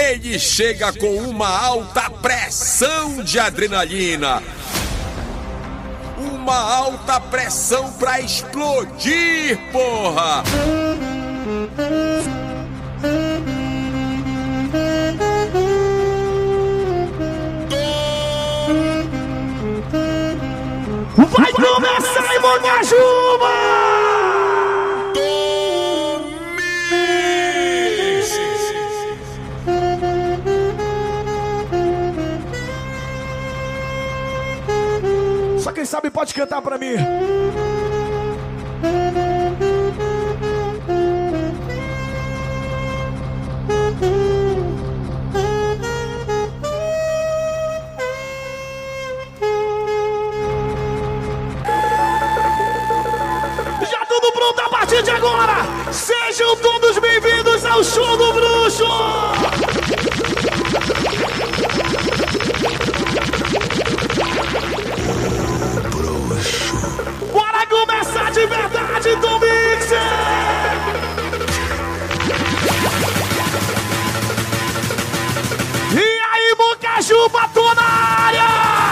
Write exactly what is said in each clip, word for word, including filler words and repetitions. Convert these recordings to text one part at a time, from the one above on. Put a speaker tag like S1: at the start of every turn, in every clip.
S1: ele chega com uma alta pressão de adrenalina. Uma alta pressão pra explodir, porra!
S2: Vai começar em Mongajuba! Só quem sabe pode cantar pra mim. Já tudo pronto a partir de agora. Sejam todos bem-vindos ao Show do Bruxo. Bora começar de verdade do Mixer! E aí, Mongajuba, tô na área!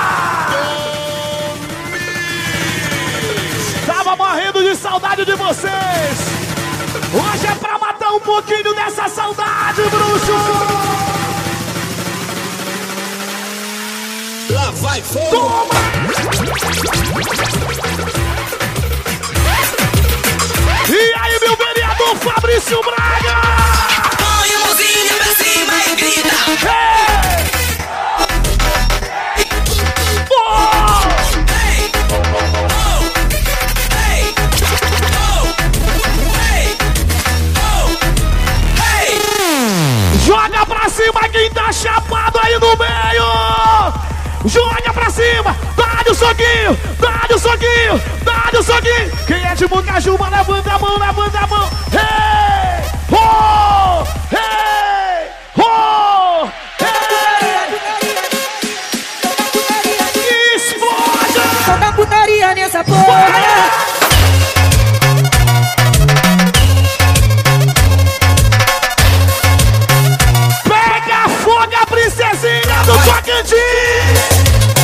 S2: Tava morrendo de saudade de vocês! Hoje é pra matar um pouquinho dessa saudade, bruxo!
S1: Lá vai fogo!
S2: Toma! E aí, meu vereador Fabrício Braga!
S3: Põe a mãozinha pra cima e grita!
S2: Hey! Oh!
S3: Hey! Oh! Hey! Oh! Hey! Oh! Hey!
S2: Joga pra cima quem tá chapado aí no meio! Joga pra cima! Dá-lhe o soquinho! Dá-lhe o soquinho! Dá-lhe o soquinho! Quem é de Mongajuba, levanta a mão, levanta a mão! Hey! Oh! Hey! Oh! Hey! Explode!
S4: Toda putaria nessa porra!
S2: Pega fogo a princesinha do Tocantins!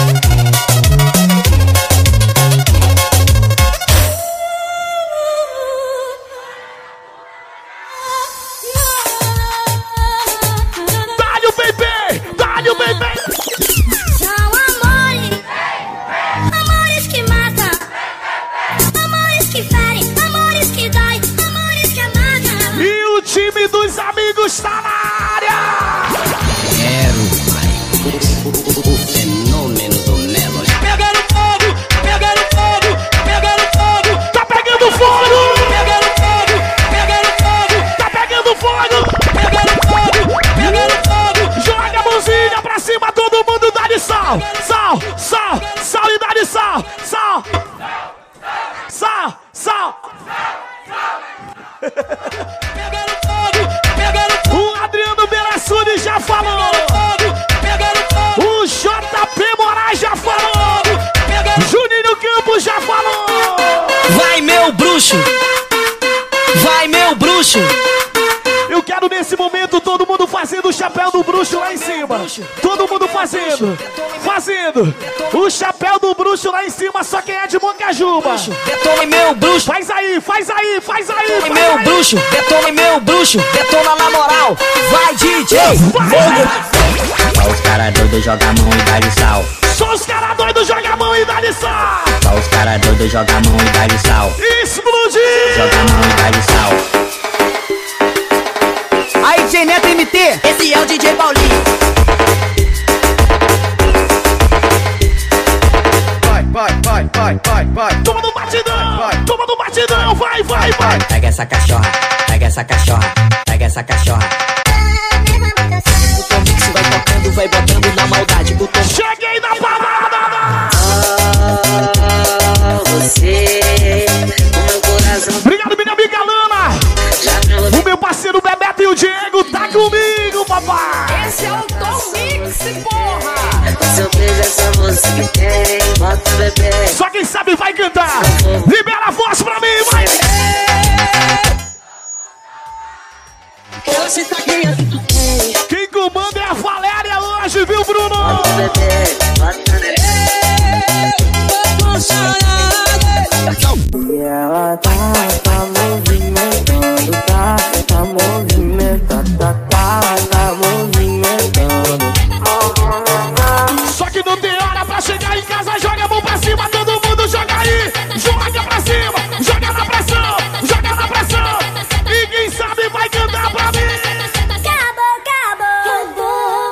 S2: Dá-lhe o bebê! Dá-lhe o bebê!
S5: São amores, amores que matam, amores que ferem, amores que dói, amores que amargam.
S2: E o time dos amigos tá na área!
S3: Fenômeno do Melo. Pegando fogo, pegando fogo, pegando fogo,
S2: Tá pegando fogo!
S3: pegando fogo, pegando fogo,
S2: Tá pegando fogo!
S3: pegando fogo, pegando fogo.
S2: Joga a mãozinha pra cima, todo mundo dá-lhe sal! Sal, sal, sal e dá-lhe sal! Sal! Sal, sal!
S3: Pegando fogo, pegando fogo,
S2: O Adriano Belassuni já falou!
S3: fogo, pegando fogo,
S2: O J P Moraes já falou!
S3: pegando.
S2: Juninho Campos já falou!
S3: Vai meu bruxo, vai meu bruxo.
S2: Eu quero nesse momento todo mundo fazendo o chapéu do bruxo lá em cima. Todo mundo fazendo, fazendo o chapéu do bruxo lá em cima, só quem é de Mongajuba.
S3: Detona meu bruxo,
S2: Faz aí, faz aí, faz aí,
S3: detona
S2: faz
S3: meu
S2: aí.
S3: bruxo, detona meu bruxo, detona na moral. Vai D J,
S6: Só os cara doido joga a mão e dá-lhe sal.
S2: Só os caras doidos jogam a mão e dá-lhe sal.
S6: Só os cara doido joga a mão e dá-lhe sal.
S2: Explodir.
S6: Joga a mão e dá-lhe sal.
S3: aí D J Neto M T, esse é o D J Paulinho.
S7: Vai, vai, vai, vai, vai, vai.
S2: Toma no batidão, toma no batidão, vai, vai, vai.
S6: Pega essa cachorra, pega essa cachorra, pega essa cachorra.
S3: O Tom Mix vai tocando, vai botando na maldade. O Tom
S2: Cheguei na parada.
S4: Oh, você, o meu coração
S2: Obrigado, minha amiga Lana.
S4: já pra
S2: O meu parceiro Bebeto e o Diego tá comigo, papai.
S8: Esse é o Tom Mix, porra!
S4: seu beijo é só você que tem. Bota o bebê.
S2: Só quem sabe vai cantar. Libera a voz pra mim, vai.
S4: Hoje tá ganhando.
S2: Quem comanda
S4: bebê, bota no
S9: E ela tá, tá movimentando, tá, tá movimentando, tá, tá, tá movimentando.
S2: Só que não tem hora pra chegar em casa, joga a mão pra cima, todo mundo joga aí. Joga pra cima, joga na pressão, joga na pressão. E quem sabe vai cantar pra mim.
S5: Acabou, acabou,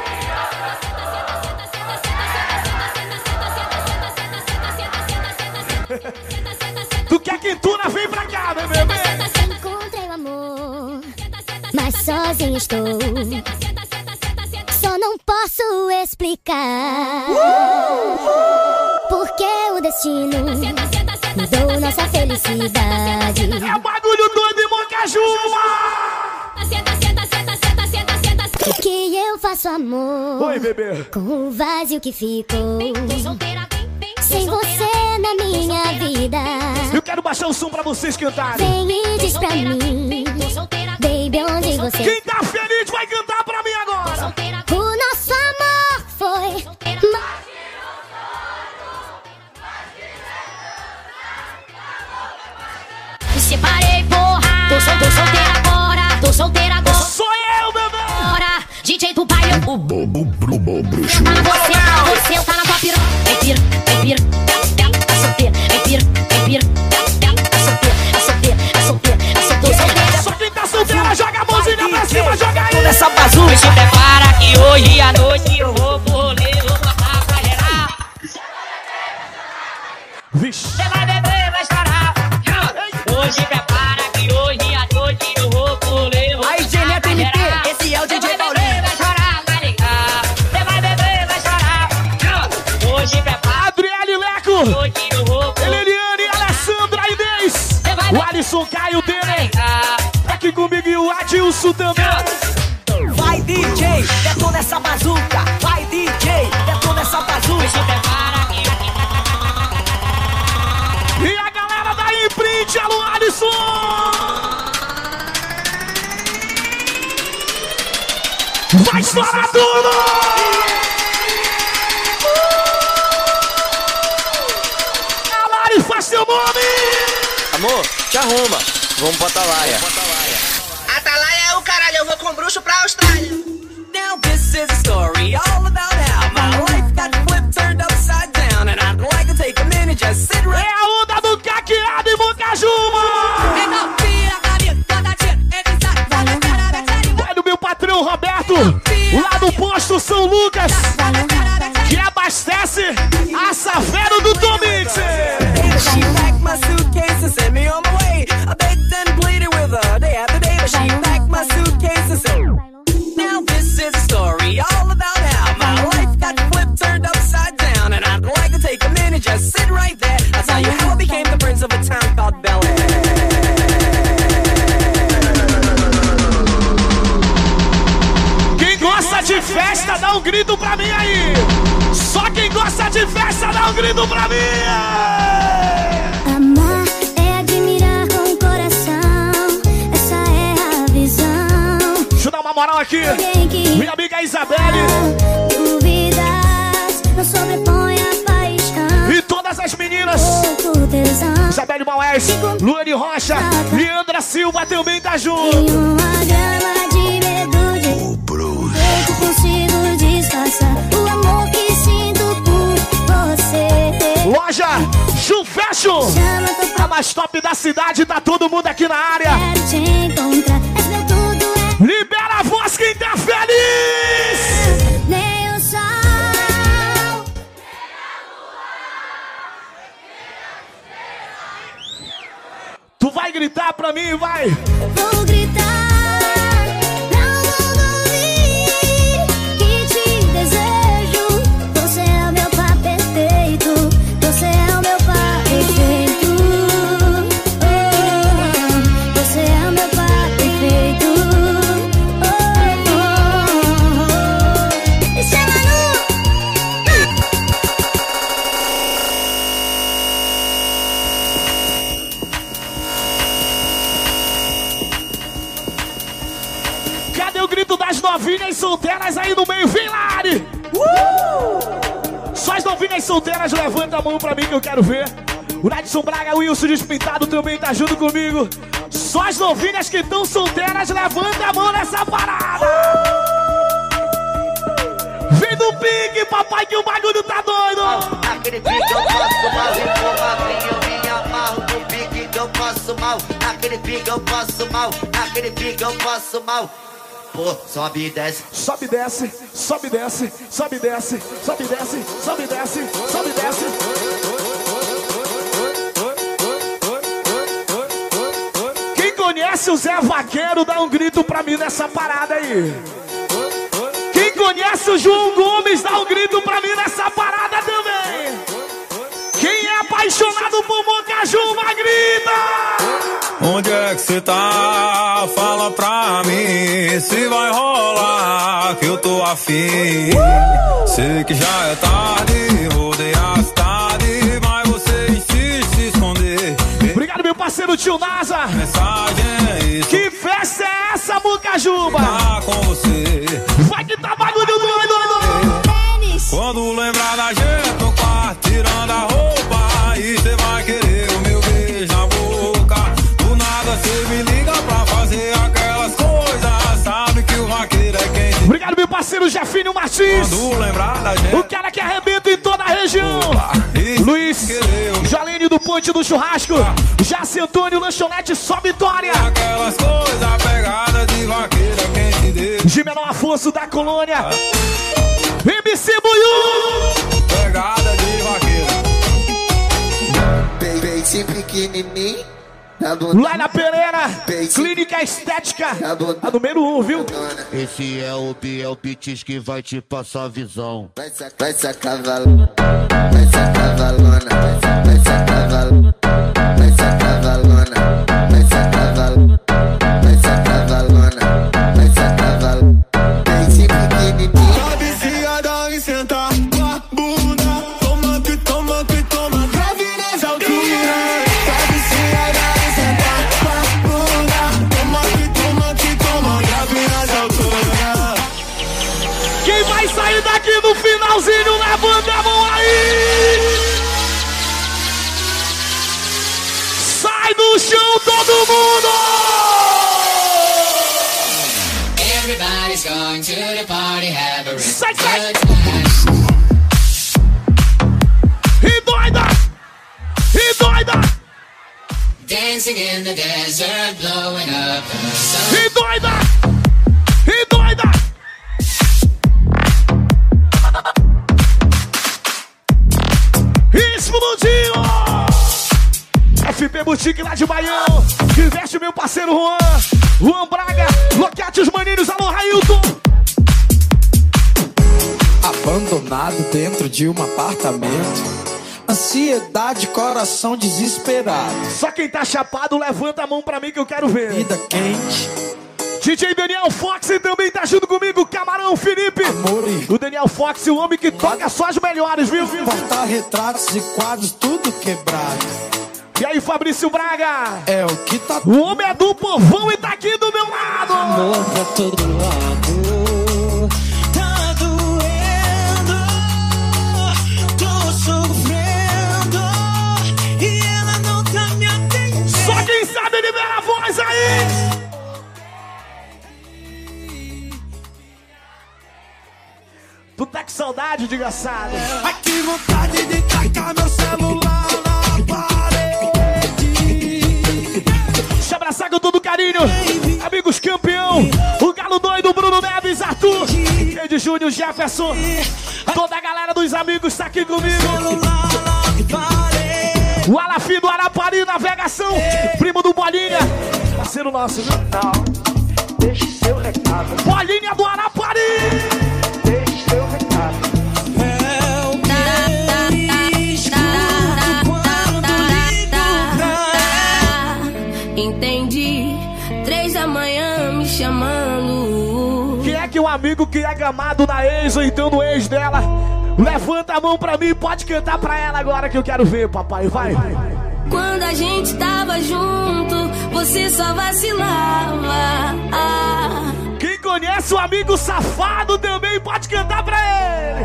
S5: acabou.
S2: Tu quer que Tuna vem pra cá, né, bebê?
S5: Encontrei o amor, mas sozinho estou. Só não posso explicar porque o destino mudou nossa felicidade.
S2: É bagulho doido em Mocajuma.
S5: O que eu faço, amor?
S2: Oi, bebê.
S5: Com o vazio que ficou sem você na minha vida.
S2: Eu quero baixar o som pra vocês cantarem.
S5: Vem e diz pra mim, baby, onde você...
S2: Quem tá feliz vai cantar pra mim agora.
S5: O nosso amor foi...
S10: Me separei, porra. Tô, sol, tô solteira agora. Tô solteira agora.
S2: Sou eu, bebê.
S10: Agora, D J do baile. O
S1: Bobo, bobo, bruxo.
S10: Tá na você, tá, você tá na tua piroca. Vem pira, vem pira, tá solteira. Vem pira, vem pira, tá solteira, tá solteira, tá solteira, tá solteira.
S2: Só quem tá solteira, joga a mãozinha pra cima, joga aí.
S6: Nessa bazuca.
S10: Se prepara que hoje à noite eu vou pro rolê, vou passar pra geral.
S2: Vixe.
S10: Você vai beber, vai chorar. Hoje prepara que hoje à noite eu vou pro rolê, vou
S6: Aí,
S10: passar
S6: Geneta
S10: pra
S6: M P,
S10: geral.
S6: esse é o D J
S10: Você vai
S6: Paulinho.
S10: beber, vai chorar, vai ligar. Você vai beber, vai chorar. Hoje prepara
S2: Adriele Leco,
S10: que hoje eu vou pro rolê,
S2: Eleniane, Alessandra, Inês, o Alisson, Caio, Dene, tá aqui comigo e o Adilson também.
S6: Vai, D J, detona essa bazuca. Vai, D J, detona essa bazuca.
S10: se prepara que
S2: E a galera da Imprint, alô Alisson! Vai estourar tudo! A Lari faz seu nome!
S7: Amor, te arruma. Vamos pra Atalaia.
S4: Atalaia é o caralho, eu vou com bruxo pra Austrália.
S6: Now this is a story all about how my life got flipped, turned upside down, and I'd like to take a minute, just sit
S2: É
S6: right.
S2: a onda do caqueado em Mocajuma! Vai do meu patrão Roberto, lá do posto São Lucas, que abastece a Savero do Tom Mix.
S6: She packed my suitcase and sent me on my way. I begged and pleaded with her day after day, but she packed my suitcase and said, now this is a story all about how my life got flipped, turned upside down, and I'd like to take a minute, just sit right there. I'll tell you how I became the prince of a town called Bel Air.
S2: Quem gosta de festa, dá um grito pra mim aí. Só quem gosta de festa, dá um grito pra mim.
S5: Amar é admirar com o coração, essa é a visão.
S2: Deixa eu dar uma moral aqui.
S5: Alguém que
S2: Minha amiga Isabelle
S5: dúvidas não sobrepõe a paixão.
S2: e todas as meninas.
S5: Pouco tesão.
S2: Isabelle Maués, Luane Rocha, Leandra Silva também tá junto.
S5: Em uma grama de medo de eu consigo disfarçar o amor que sinto por você.
S2: Loja Ju Fashion,
S5: Chama teu
S2: a mais top da cidade, tá todo mundo aqui na área.
S5: quero te encontrar. És meu tudo, é
S2: Libera a voz quem tá feliz.
S5: nem o sol.
S2: Tu vai gritar pra mim, vai.
S5: Vou gritar, não vou ouvir que te desejo. Você é o meu par perfeito, você é o meu par perfeito. Oh, você é o meu par perfeito. Oh, oh, oh. E chega no...
S2: solteiras aí no meio, vem Lari! Uh! Só as novinhas solteiras, levanta a mão pra mim que eu quero ver. O Nadson Braga, o Wilson Despintado também tá junto comigo. Só as novinhas que estão solteiras, levanta a mão nessa parada! Vem do pique, papai, que o bagulho tá doido!
S11: Naquele pique eu passo mal, empolgadinho, eu me amarro no pique que eu passo mal. Naquele pique eu passo mal, naquele pique eu passo mal. Pô, sobe e desce.
S2: Sobe e desce, sobe e desce, sobe e desce, sobe e desce, sobe e desce, sobe e desce. Quem conhece o Zé Vaqueiro, dá um grito pra mim nessa parada aí. Quem conhece o João Gomes, dá um grito pra mim nessa parada também. Quem é apaixonado por Mocajuma, grita!
S12: Onde é que cê tá? Fala pra mim se vai rolar, que eu tô afim. Uh! Sei que já é tarde, rodei a cidade, mas você insiste se esconder.
S2: Obrigado, meu parceiro tio Nasa.
S12: Mensagem é isso.
S2: Que festa é essa, Mocajuma?
S12: Tá com você.
S2: Vai que tá bagulho doido, doido.
S12: Quando lembrar da gente no quarto, tirando a roupa, aí cê vai querer o meu beijo na boca. Do nada cê me liga pra fazer aquelas coisas. Sabe que o vaqueiro é quem te...
S2: Obrigado, meu parceiro Jefinho Martins.
S12: Quando lembrar da gente,
S2: o cara que arrebenta em toda a região.
S12: Opa,
S2: Luiz Jalene do Ponte do Churrasco. Jaci Antônio Lanchonete, só vitória.
S12: Aquelas coisas pegadas de vaqueiro é quem te deu.
S2: De Menor Afonso da Colônia. M C Buiú.
S12: Pegada de vaqueiro.
S11: Peito pequenininho.
S2: Laila Pereira, Clínica Estética, a número um, viu?
S11: Esse é o Biel Pitis que vai te passar a visão. Vai ser, vai ser cavalona, vai ser cavalona, vai ser cavalona, vai ser cavalona, vai ser cavalona, vai ser cavalona, vai ser cavalona. Peito pequenininho.
S12: Sabe se a dar e sentar com a bunda. Toma que toma que toma, grave nas alturas. Sabe se a dar e sentar com a bunda. Toma que toma que toma, grave nas alturas.
S2: Quem vai sair daqui no finalzinho, levanta a mão aí! Sai do chão todo mundo!
S13: Everybody's going to the party, have a
S2: sai, sai.
S13: good time.
S2: E doida! E doida!
S13: Dancing in the desert, blowing up in the sun.
S2: E doida! E doida! Explodiu! F P Boutique lá de Baião. Que veste meu parceiro Juan. Juan Braga. Bloqueate os maninhos. Alô, Railton.
S14: Abandonado dentro de um apartamento. Ansiedade, coração desesperado.
S2: Só quem tá chapado, levanta a mão pra mim que eu quero ver.
S14: Vida quente.
S2: D J Daniel Fox também tá junto comigo. Camarão Felipe.
S14: Amor e...
S2: O Daniel Fox, o homem que toca só as melhores, viu? viu?
S14: Portar retratos e quadros, tudo quebrado.
S2: E aí, Fabrício Braga?
S14: É o que tá...
S2: O homem é do povão e tá aqui do meu lado.
S14: Amor pra todo lado. Tá doendo. Tô sofrendo. E ela não tá me atendendo.
S2: Só quem sabe libera a voz aí. Tu tá com saudade, desgraçado.
S14: Ai, que vontade de tacar meu celular na parede.
S2: Te abraçar com todo carinho. Amigos campeão. O Galo Doido, Bruno Neves, Arthur. Ed Júnior, Jefferson. Toda a galera dos amigos tá aqui comigo. O Alafim do Arapari, navegação. Primo do Bolinha. Parceiro nosso, viu?
S15: Não, deixe seu recado.
S2: Bolinha do Arapari.
S15: Deixe seu recado.
S14: É o que
S5: entendi. Três da manhã me chamando.
S2: Quem é que o amigo que é gamado na ex ou então no ex dela? Levanta a mão pra mim, pode cantar pra ela agora que eu quero ver, papai, vai.
S5: Quando a gente tava junto, você só vacilava. Ah.
S2: Quem conhece o amigo safado também, pode cantar pra ele.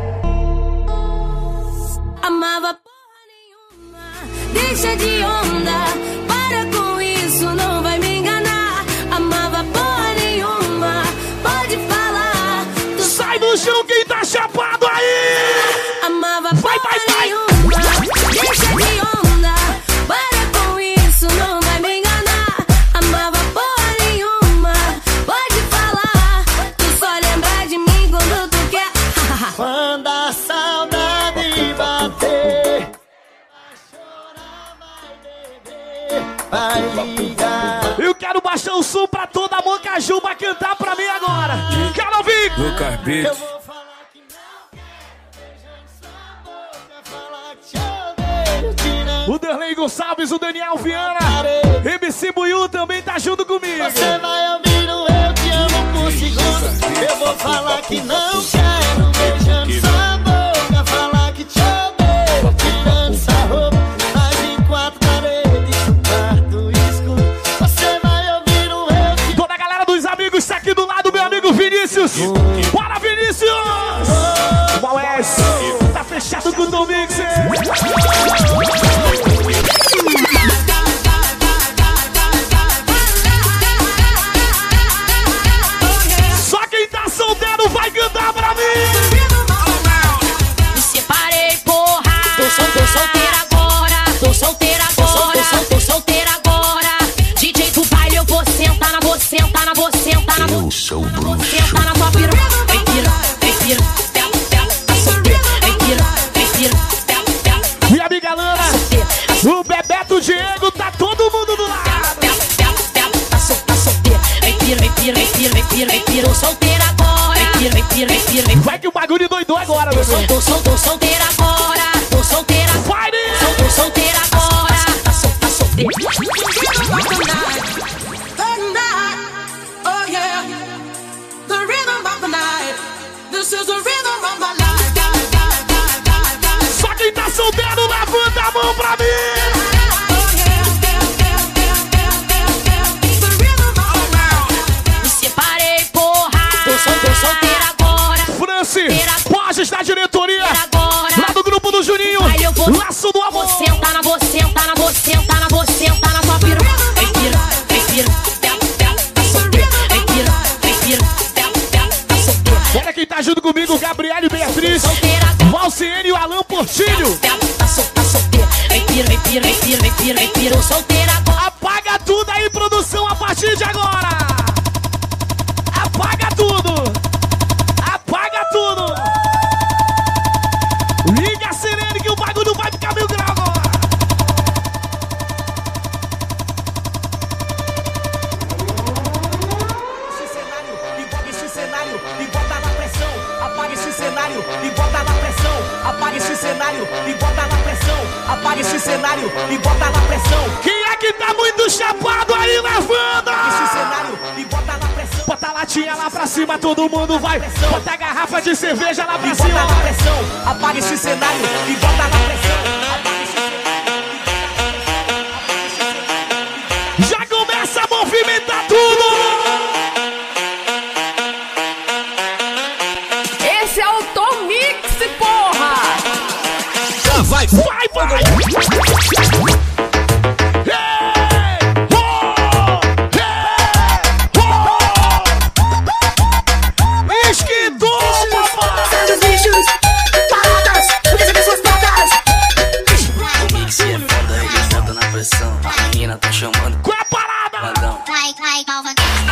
S5: Amava porra nenhuma, deixa de onda, para com isso, não vai me enganar. Amava porra nenhuma, pode falar. Tu
S2: sai do chão quem tá chapado aí.
S5: Amava
S2: vai,
S5: porra
S2: vai, vai.
S5: nenhuma, deixa de onda, para com isso, não vai me enganar. Amava porra nenhuma, pode falar. Tu só lembra de mim quando tu quer.
S14: Quando a saudade bater, vai ligar.
S2: Eu quero baixar o som pra toda a Mocaju pra cantar pra mim agora. Quero ouvir.
S1: Lucas Beat.
S2: O Derlei Gonçalves, o Daniel Viana, M C Buiu também tá junto comigo.
S14: Você vai ouvir o Eu Te Amo por segundo. Eu vou falar que não quero, beijando sua boca. Falar que te odeio, tirando sua roupa. Mas em quatro paredes, um quarto escuro. Você vai ouvir o Eu Te Amo.
S2: Toda a galera dos amigos tá aqui do lado, meu amigo Vinícius. Bora, Vinícius! O Maués tá fechado com o Tom Mixer. Só quem tá solteiro vai cantar pra mim.
S10: Me separei, porra. Tô, sol, tô solteira agora. Tô solteira agora. Tô, tô, tô solteira agora. D J do baile, eu vou sentar na vou sentar na vou sentar na vou sentar na tua piroca. Vem pira, vem pira, pela, pela, tá solteira. Vem pira, vem pira, pela, pela.
S2: Minha amiga Lana, o Bebeto Diego, tá todo mundo do lado.
S10: Tá solteira, vem pira, vem pira, vem pira, vem pira, vem pira. Tô solteira agora. Vem pira, vem pira, vem pira, vem pira.
S2: Vai que o bagulho doidou agora,
S10: Tô,
S2: meu
S10: sol, tô, sol, tô solteira agora. Tô solteira.
S2: Vai, né?
S10: Sol, tô solteira agora. Tá, sol, tá solteira.
S2: Só quem tá solteiro, levanta a mão pra mim.
S10: Me separei, porra. Tô, sol, tô solteira agora.
S2: Franci, Borges da diretoria, lá do grupo do Juninho,
S10: Aí eu vou,
S2: laço do amor.
S10: vou sentar na, vou sentar na, vou sentar na, vou sentar na tua piroca. Vem pira, vem pira, pela, pela, tá solteira. Vem pira, vem pira, pela, pela, tá solteira.
S2: Olha quem tá junto comigo, Gabriele Beatriz,
S10: Solteira,
S2: Valciene e o Alan Portilho.
S10: pela, tá sol, tá solteira. Vem pira, vem pira, vem pira, vem pira, vem pira. Tô solteira agora.
S2: Apaga tudo aí, produção, a partir de agora. Apaga tudo. Apaga tudo. Liga a sirene que o bagulho vai ficar mil grau agora.
S16: Esse cenário e bota esse cenário e bota na pressão. Apaga esse cenário e bota na pressão. Apaga esse cenário e bota na pressão. Apaga esse cenário e bota na pressão.
S2: Quem é que tá muito chapado aí, levanta!
S16: Esse cenário e bota na pressão.
S2: Bota a latinha lá pra cima, todo mundo vai. Bota a garrafa de cerveja lá pra
S16: E
S2: cima.
S16: bota na pressão. Apaga esse cenário e bota na pressão. Apaga esse
S2: Já começa a movimentar tudo!
S8: Esse é o Tom Mix, porra!
S1: Já vai.
S2: Vai, vai! Hey! Oh! Hey! Oh! Esquentou, papai!
S14: Os bichos, paradas, porque pessoas paradas.
S7: O mix é foda, ele bota na pressão. A menina tá chamando.
S2: Qual é a parada?
S7: Mandão.
S5: Vai, vai, calma.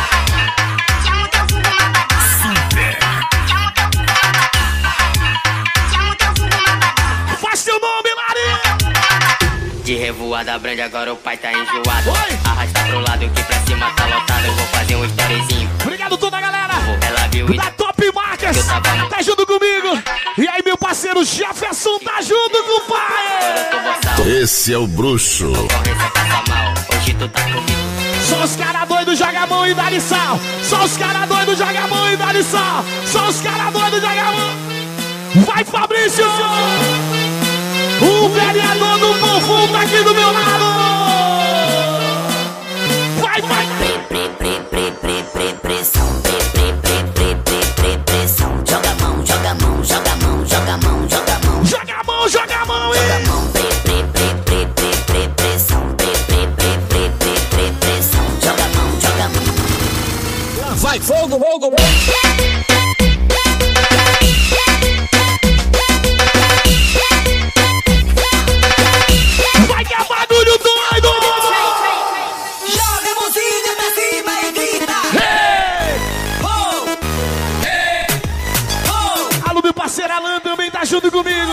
S2: Faz teu nome, Lari!
S7: De revoada brande, agora o pai tá enjoado.
S2: Oi!
S7: Arrasta pro lado que pra cima tá lotado. Eu vou fazer um storyzinho.
S2: Obrigado toda a galera
S7: Ela viu e
S2: da Top Marcas, tá junto comigo. E aí, meu parceiro Jefferson tá junto com o pai.
S1: Esse é o bruxo.
S7: concorrência passa mal. Hoje tu tá comigo.
S2: Só os caras doidos joga a mão e dá-lhe sal. Só os caras doidos joga a mão e dá-lhe sal. Só os caras doidos joga a mão. Vai, Fabrício! O vereador do povo tá aqui do meu lado. Vai, vai!
S7: Pre, pre, pre, pre, pre, pre, pressão, pre, pre,
S2: parceiro Alan também tá junto comigo.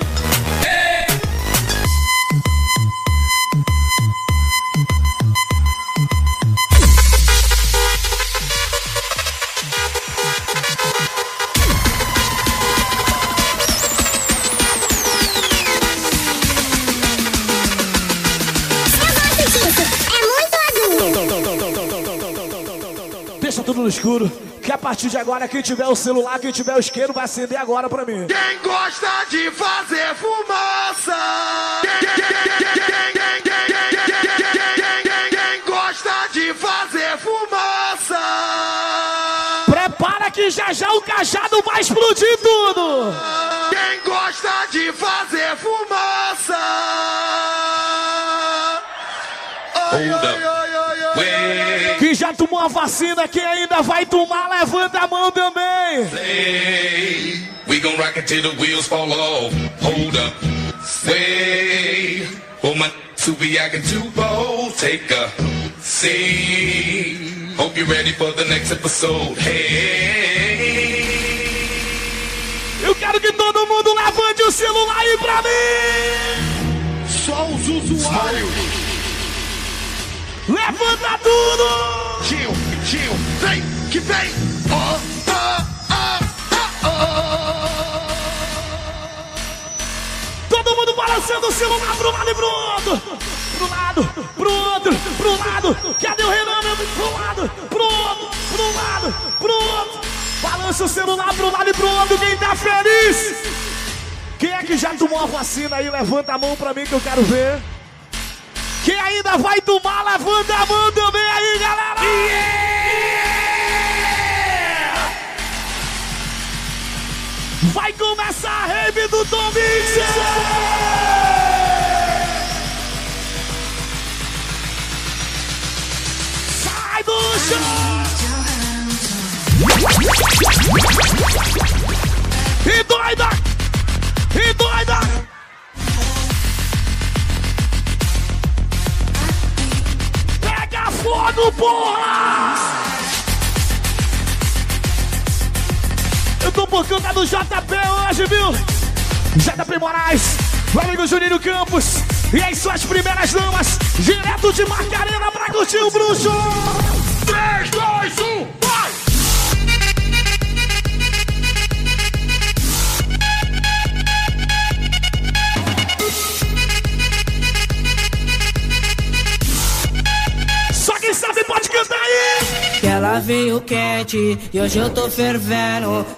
S2: Deixa tudo no escuro, que a partir de agora quem tiver o celular, quem tiver o isqueiro vai acender agora pra mim.
S12: Quem gosta de fazer fumaça? Quem, quem, quem, quem, quem, quem, quem, quem, quem, quem gosta de fazer fumaça?
S2: Prepara que já já o cajado vai explodir tudo.
S12: Quem gosta de fazer fumaça? Ai, ai, ai, ai, ai.
S2: Que já tomou a vacina, quem ainda vai tomar, levanta a mão também.
S1: Say, we gon' rock it till the wheels fall off. Hold up, sway. Oh my, to be acting too bold. Take a seat. Hope you're ready for the next episode. Hey.
S2: Eu quero que todo mundo levante o celular aí pra mim.
S12: Só os usuários.
S2: Levanta tudo!
S12: Tio, tio, vem, que vem! Oh, oh, oh, oh,
S2: oh. Todo mundo balançando o celular pro lado e pro outro! Pro lado, pro outro, pro lado! Cadê o Renan? Pro lado, pro outro, pro lado, pro outro! Balança o celular pro lado e pro outro, quem tá feliz! Quem é que já tomou a vacina aí? Levanta a mão pra mim que eu quero ver! Quem ainda vai tomar, levanta a mão também aí, galera! Yeah! Vai começar a rave do Tom Mix! Sai do chão! E doida! E doida! Fogo, porra! Eu tô por conta do J P hoje, viu? J P Moraes, o amigo Juninho Campos e as suas primeiras damas, direto de Macarena pra curtir o bruxo! três, dois, um, vai! Só quem sabe pode cantar aí!
S17: Que ela veio quente e hoje eu tô fervendo.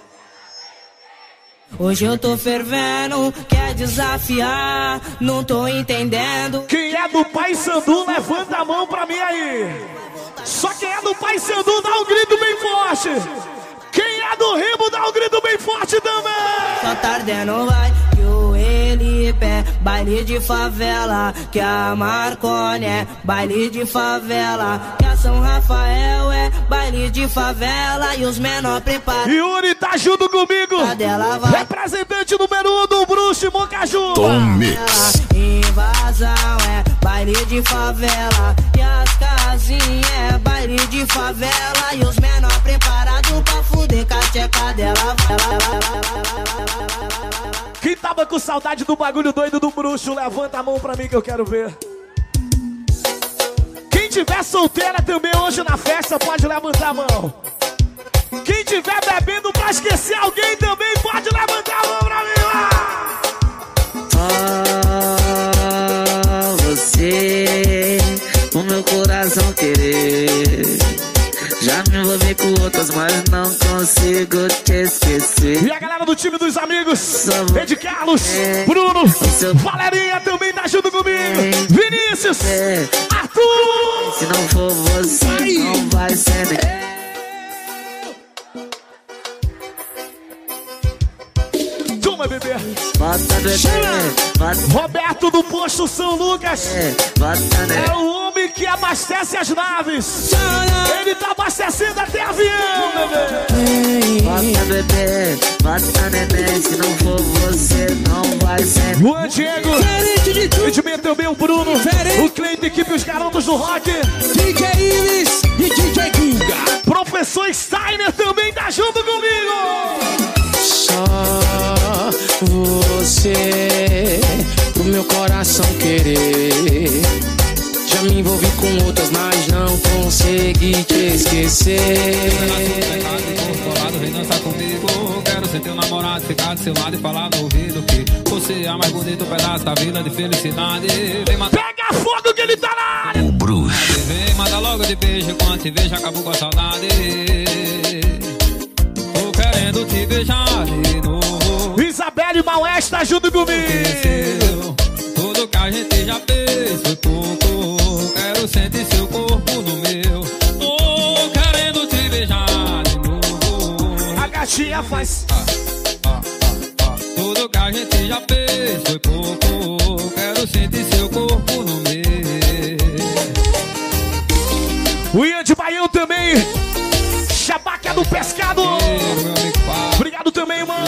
S17: Hoje eu tô fervendo, quer desafiar, não tô entendendo.
S2: Quem é do Pai Sandu, levanta a mão pra mim aí. Só quem é do Pai Sandu, dá um grito bem forte. Quem é do Rimo, dá um grito bem forte também.
S17: Só tardendo vai, que o Elipe é baile de favela. Que a Marconi é baile de favela. Que a São Rafael é baile de favela. E os menor preparam.
S2: Yuri tá junto comigo. Representante número um do Bruxo e Mocaju.
S1: Tom Mix.
S17: Invasão é baile de favela. E as casinhas é baile de favela. E os menor preparados pra fuder com a tcheca dela.
S2: Quem tava com saudade do bagulho doido do Bruxo, levanta a mão pra mim que eu quero ver. Quem tiver solteira também hoje na festa, pode levantar a mão. Quem tiver bebendo pra esquecer alguém também, pode levantar a mão pra mim lá.
S4: Ah, você, o meu coração querer. Já me envolvi com outras, mas não consigo te esquecer.
S2: E a galera do time dos amigos, Ed Carlos, Bruno, Valerinha também tá junto comigo. Vinícius, Arthur.
S4: Se não for você, Ai. não vai ser nem.
S2: Toma, bebê.
S4: Bota, bebê. Bota.
S2: Roberto do Posto São Lucas.
S4: Bota, né?
S2: É o homem que abastece as naves. Ele tá abastecendo até avião, bebê.
S4: Bota, bebê. Bota, neném. Se não for você, não vai ser.
S2: Juan Diego. E de mim também o Bruno. O Cleiton, equipe Os Garotos do Rock.
S18: D J Iris e D J Guga.
S2: Professor Steiner também tá junto comigo.
S18: Só
S19: você, o meu coração querer. Já me envolvi com outras, mas não consegui te esquecer.
S20: Vem dançar comigo, quero ser teu namorado, ficar do seu lado e falar no ouvido que você é a mais bonito pedaço da vida de felicidade. Vem matar.
S2: Pega fogo que ele tá na área.
S20: O bruxo. Vem, manda logo de beijo, quando te vejo acabou com a saudade. Tô querendo te beijar de novo.
S2: Isabelle Maués tá junto comigo.
S20: Tudo que a gente já fez foi pouco. Quero sentir seu corpo no meu. Tô querendo te beijar de novo.
S2: A gatinha faz.
S20: Ah, ah, ah, ah. Tudo que a gente já fez foi pouco. Quero sentir seu corpo no meu.
S2: O Ian de Baião também. Chabaca do Pescado. Obrigado também, mano.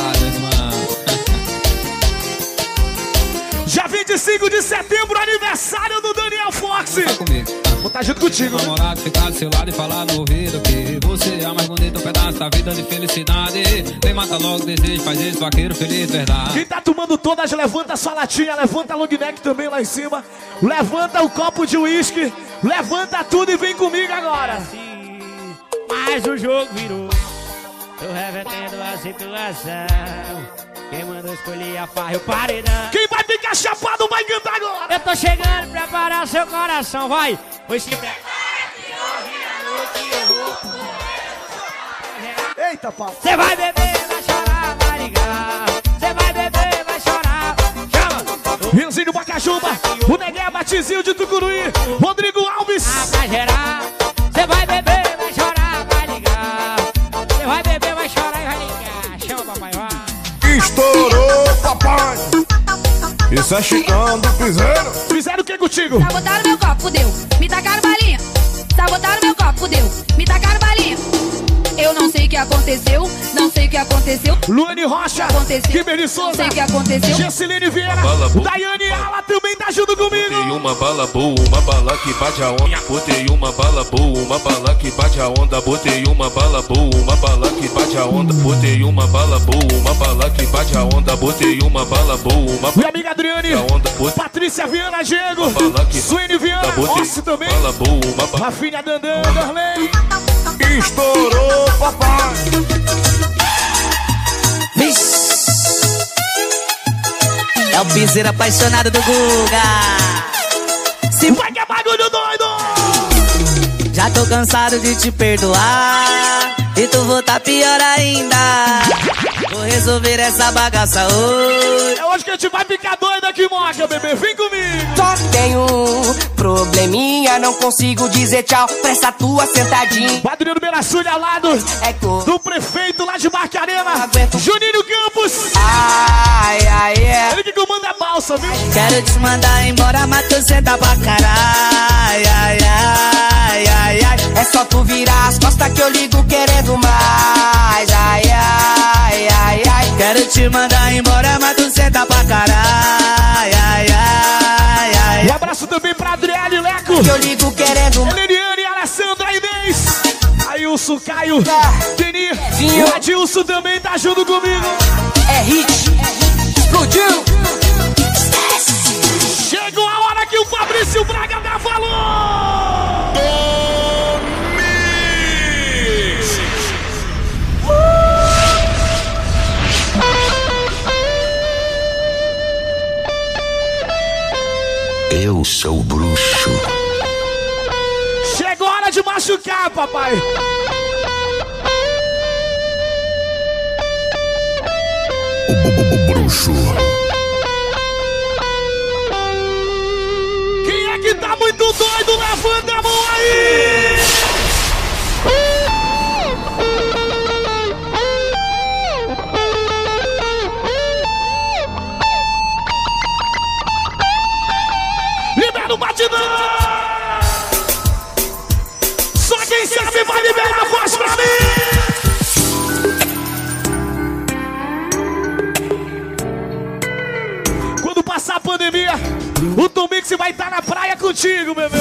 S2: Dia vinte e cinco de setembro, aniversário do Daniel Fox. Vou estar junto contigo.
S20: Namorado, ficar do seu lado e falar no ouvido que você é a mais bonita, um pedaço da vida de felicidade. Vem, mata logo o desejo, faz esse vaqueiro feliz de verdade.
S2: Quem tá tomando todas, levanta sua latinha, levanta a long neck também lá em cima. Levanta o copo de uísque, levanta tudo e vem comigo agora.
S14: Mas o jogo virou, tô revertendo a situação. Quem mandou escolher a farra e o paredão.
S2: Quem vai ficar chapado vai cantar agora.
S14: Eu tô chegando pra parar seu coração, vai. Pois se prepara que hoje à noite eu vou.
S2: Eita, pau.
S14: Cê vai beber, vai chorar, vai ligar. Cê vai beber, vai chorar. Chama.
S2: Riozinho Bacajuba, o Negué Batizinho de Tucuruí, Rodrigo Alves.
S14: Ah, pra gerar. Cê vai beber, vai chorar, vai ligar. Cê vai beber, vai chorar e vai ligar. Chama, papai, vai.
S12: Estourou, papai. Isso é Chicão do Piseiro.
S2: Fizeram o que contigo?
S10: Sabotaram meu copo, fudeu. Me tacaram balinha. Sabotaram meu copo, fudeu. Me tacaram balinha. Eu não sei o que aconteceu. Não sei o que aconteceu.
S2: Luane Rocha, Kimberly Souza,
S10: não sei o que aconteceu.
S2: Jessilene Vieira, Daiane Ala também tá junto comigo.
S21: Botei uma bala boa, uma bala que bate a onda. Botei uma bala boa, uma bala que bate a onda. Botei uma bala boa, uma bala que bate a onda. Botei uma bala boa, uma bala que bate a onda. Botei uma bala boa, uma
S2: minha amiga Adriane, Patrícia Viana, Diego, Suene Viana, Ossi também, Rafinha Dandan, Darley.
S12: Estourou, papai.
S4: É o piseiro apaixonado do Guga.
S2: Se vai que é bagulho doido.
S4: Já tô cansado de te perdoar e tu voltar pior ainda. Vou resolver essa bagaça hoje.
S2: É hoje que a gente vai ficar doido aqui, Moca, bebê. Vem comigo.
S22: Só tenho um probleminha, não consigo dizer tchau pra essa tua sentadinha.
S2: O Adriano Belassulha ao lado
S22: é
S2: do prefeito lá de Barcarena, Juninho Campos.
S22: Ai, ai, é.
S2: Ele que comanda a balsa, viu?
S4: Quero te mandar embora, mas tu senta pra caralho. Ai, ai, ai, ai, ai.
S22: É só tu virar as costas que eu ligo querendo mais. Ai, ai, ai, ai.
S4: Quero te mandar embora, mas tu senta pra caralho. Ai, ai, ai.
S2: Um abraço também pra Adriane Leco,
S22: que eu ligo querendo mais.
S2: Eliane, Alessandra, Inês, Ailson, Caio, Deni, o Adilson também tá junto comigo.
S22: É hit, explodiu.
S2: Chegou a hora que o Fabrício Braga dá valor.
S11: Eu sou o bruxo.
S2: Chegou a hora de machucar, papai.
S11: O, o, o bruxo.
S2: Quem é que tá muito doido? Levanta a mão aí! Libera o batidão! Só quem sabe vai liberar a voz pra mim! Quando passar a pandemia, o Tom Mix vai estar na praia contigo, bebê!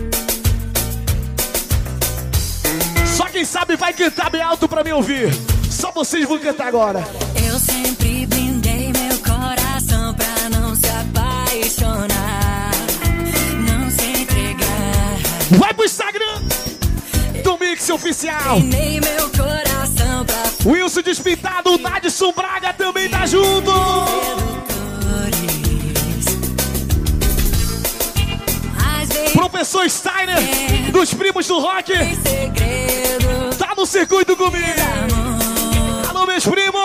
S2: Só quem sabe vai cantar bem alto pra me ouvir. Só vocês vão cantar agora.
S3: Eu sempre blindei meu coração pra não se apaixonar, não se entregar.
S2: Vai pro Instagram do Mix Oficial.
S3: Blindei meu coração pra
S2: Wilson Despintado, o Nadson Braga também tá junto. Professor Steiner, é. dos Primos do Rock, segredo, tá no circuito comigo. Alô, meus primos!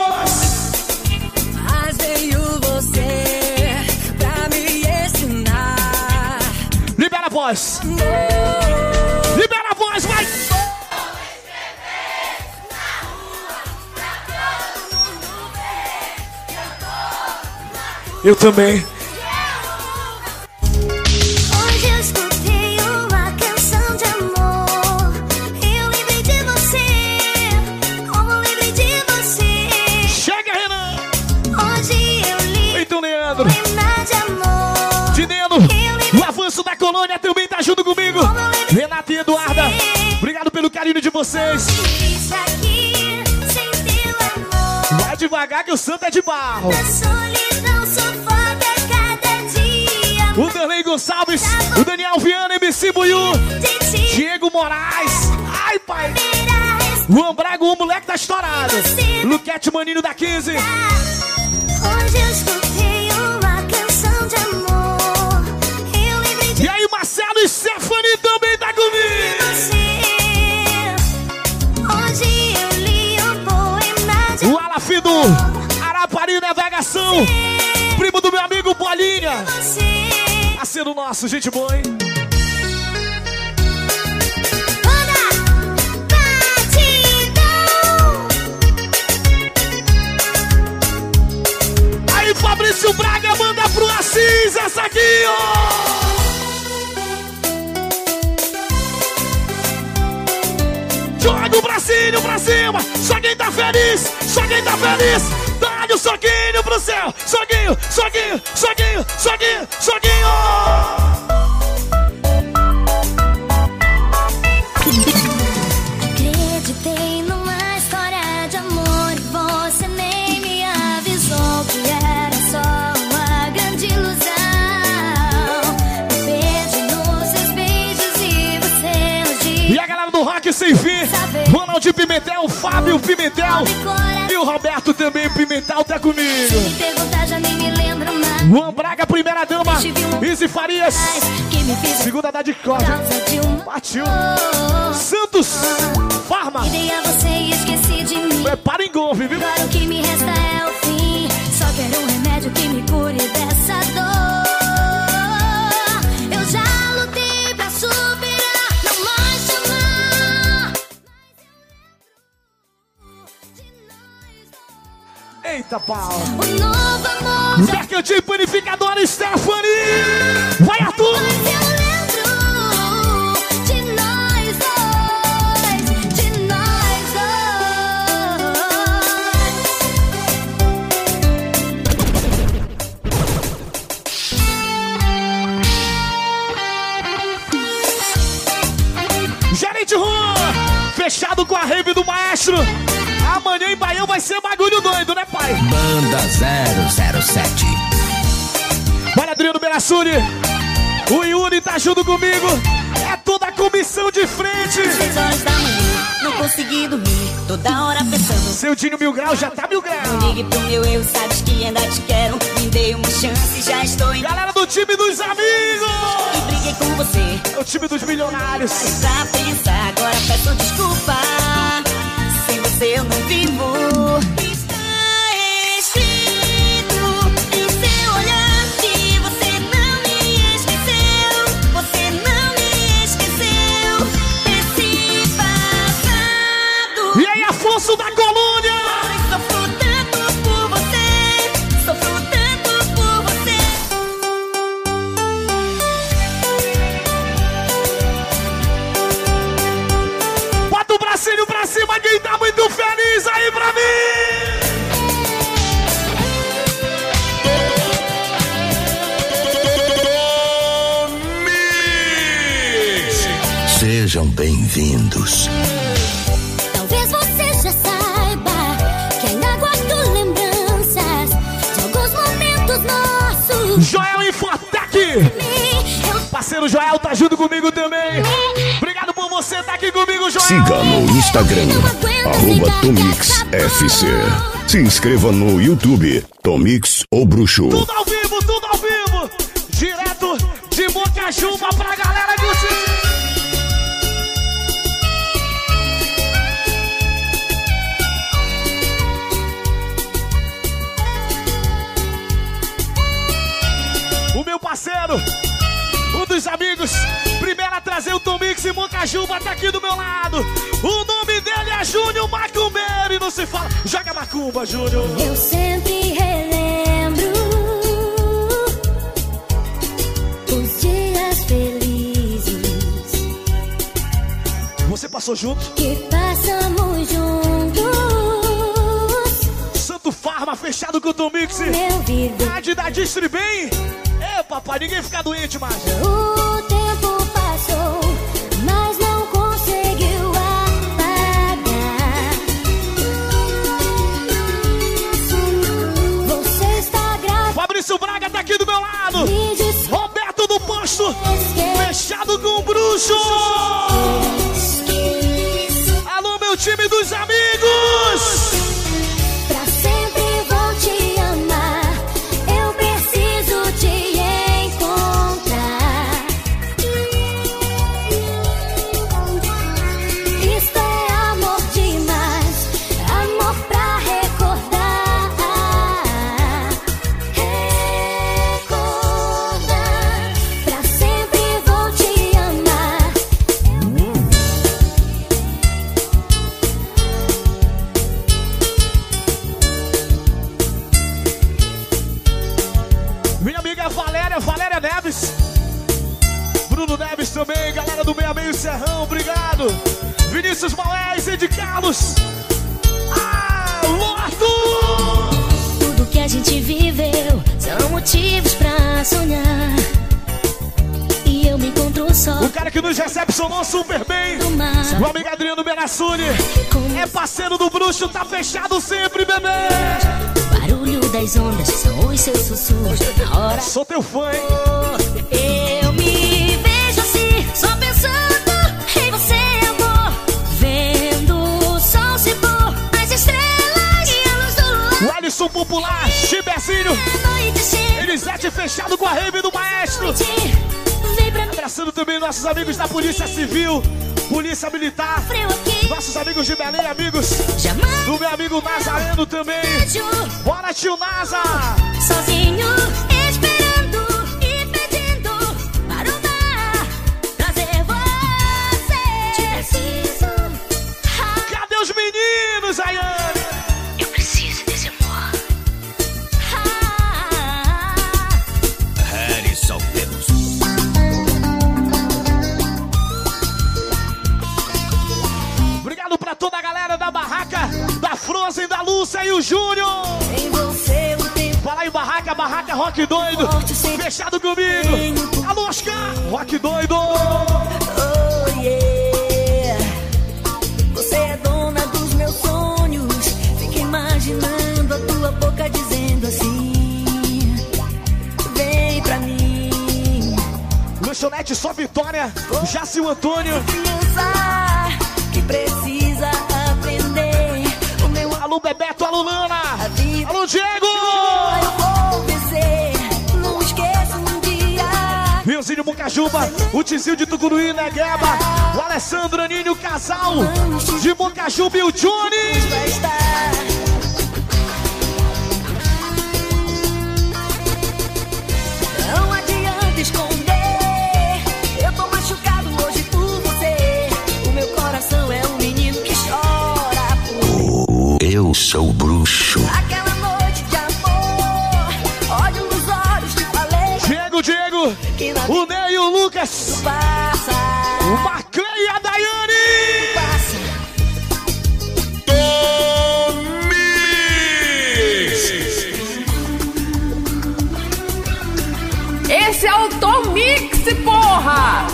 S3: Mas veio você pra me ensinar.
S2: Libera a voz! Libera a voz, vai! Eu também.
S5: Hoje eu escutei uma canção de amor. Eu lembrei de você, como eu lembrei de você.
S2: Chega, Renan!
S5: Hoje eu li
S2: Então, Leandro.
S5: um hino de amor.
S2: Dinendo, o avanço da colônia também tá junto comigo. Renata e Eduarda, obrigado pelo carinho de vocês.
S5: Isso aqui, sem teu amor.
S2: Vai devagar que o santo é de barro.
S5: A solidão sufoca cada dia.
S2: O Danley Gonçalves, o Daniel Viana, M C Buiú, Diego Moraes. Ai, pai. O Ambrago, o moleque tá estourado. Luquete Maninho da quinze.
S5: Hoje eu escutei uma canção de amor. Eu lembrei de
S2: E aí, Marcelo e Stephanie também tá comigo.
S5: você. Hoje eu li um poema de
S2: O Alafido, Arapari Navegação, primo do meu amigo Bolinha.
S5: você.
S2: Parceiro nosso, gente boa, hein? Aí, Fabrício Braga, manda pro Assis essa aqui, ó! Joga o bracinho pra cima, só quem tá feliz, só quem tá feliz. Dá-lhe o soquinho pro céu, soquinho, soquinho, soquinho, soquinho, soquinho.
S5: Acreditei numa história de amor e você nem me avisou que era só uma grande ilusão. Me perdi nos seus beijos e você hoje.
S2: E a galera do Rock Sem Fim, Ronald Pimentel, Fábio Pimentel e o Roberto também Pimentel tá comigo.
S5: Me perguntar, já nem me lembro mais.
S2: Luan Braga, primeira dama, Izzy Farias,
S5: Que me fiz
S2: segunda da de corda,
S5: causa de um
S2: partiu. Santos, Farma,
S5: Dei a você e esqueci de mim.
S2: prepara em golfe, viu?
S5: Agora o que me resta é o fim. Só quero um remédio que me cure dessa dor. Eu já lutei pra superar, não mais chamar.
S2: Eita, pau.
S5: O novo amor já
S2: Mercantil Panificadora Stephanie. Vai, Arthur.
S5: eu lembro de nós dois, de nós dois.
S2: Gerente Juan, fechado com a rave do maestro. Amanhã em Baião vai ser bagulho doido, né, pai?
S9: Banda zero zero sete.
S2: Olha, Adriano Berassuri, o Yuri tá junto comigo. É toda a comissão de frente.
S3: Seis horas da manhã, não consegui dormir, toda hora pensando.
S2: Seu Dinho Mil Grau já tá mil grau.
S3: Não ligue pro meu erro, sabes que ainda te quero. Me dei uma chance, já estou em...
S2: Galera do time dos amigos.
S3: E briguei com você.
S2: É o time dos milionários.
S3: Mas pra pensar, agora peço desculpa. Sem você eu não vivo. Está escrito em seu olhar que você não me esqueceu. Você não me esqueceu desse passado.
S2: E aí, Afonso da Colônia.
S3: Sofro tanto por você. Sofro tanto por você.
S2: Bota o bracinho pra cima, quem tá muito feliz aí pra mim.
S9: Sejam bem-vindos.
S5: Talvez você já saiba
S2: junto comigo também. Obrigado por você estar aqui comigo, Joel.
S6: Siga no Instagram, arroba Tomix F C. Se inscreva no YouTube, Tomix o Bruxo.
S2: Tudo ao vivo, tudo ao vivo. Direto de Mocajuba pra galera curtir. O meu parceiro, um dos amigos, primeiro a trazer o Tomix e Mocajuba, tá aqui do meu lado. O nome dele é Júnior Macumbeiro e não se fala. Joga macumba, Júnior.
S5: Eu sempre relembro os dias felizes
S2: Você passou junto?
S5: que passamos juntos.
S2: Santo Farma fechado com o Tomix.
S5: Meu vida.
S2: Rádio da Distribem. É, papai, ninguém fica doente mais.
S5: O tempo passou, mas não conseguiu apagar. Você está grávida.
S2: Fabrício Braga tá aqui do meu lado.
S5: Me diz-
S2: Roberto do Posto, fechado com o Bruxo. Alô, meu time dos amigos.
S5: Pra sempre vou te amar. Eu preciso te encontrar. Isto é amor demais, amor pra recordar. Recordar. Pra sempre vou te amar.
S2: Minha amiga Valéria, Valéria Neves. Bruno Neves também, galera do Meia Meio Serrão, obrigado. Vinícius Maués e de Carlos. Alô, Arthur!
S5: Tudo que a gente viveu são motivos pra sonhar. E eu me encontro só.
S2: O cara que nos recepcionou super bem, o amigo Adriano Benassuni, é parceiro do Bruxo, tá fechado sempre, bebê.
S5: O barulho das ondas são os seus sussurros. Na hora
S2: Sou teu fã, hein?
S5: eu me vejo assim, só pensando em você, amor. Vendo o sol se pôr, as estrelas e a luz do luar.
S2: O Alisson Popular, Chibezinho,
S5: Noite chega,
S2: Elisete fechado com a rave do maestro.
S5: vem pra mim.
S2: Abraçando também nossos amigos da Polícia Civil, Polícia Militar,
S5: Frio aqui,
S2: nossos amigos de Belém, amigos
S5: jamais
S2: do meu amigo Nazareno também.
S5: vejo
S2: Bora, tio Naza!
S5: sozinho, esperando e pedindo para o mar trazer você. Te preciso.
S2: Cadê os meninos, Ayane?
S5: Eu preciso desse amor.
S9: Harrison Lemos.
S2: Obrigado pra toda a galera da barraca, da Frozen, da Lúcia e o Júnior.
S17: Em você o tempo
S2: Fala em barraca, barraca Rock Doido, fechado comigo. Alô, Oscar, Rock Doido.
S17: Oh yeah. Você é dona dos meus sonhos. Fica imaginando a tua boca dizendo assim: vem pra mim.
S2: Lanchonete Só Vitória, Jácio Antônio.
S17: Criança que precisa aprender. O meu
S2: Alô, Bebeto, alô, Lana.
S17: A vida
S2: Alô, Diego.
S17: eu vou vencer. Não esqueça um dia.
S2: Riozinho Mocajuba, o Tizinho de Tucuruí, Negueba, o Alessandro Aninho, o casal de Mocajuba e o Johnny.
S17: Vai estar. Não adianta esconder. Eu tô machucado hoje por você. O meu coração é um menino que chora por
S6: Eu sou o Bruxo.
S17: aquela noite de amor. Olho nos olhos, te falei
S2: Diego, Diego,
S17: que na
S2: o Ney e o Lucas,
S17: passa.
S2: o Maclay e a Daiane.
S17: Passa.
S8: Esse é o Tomix, porra!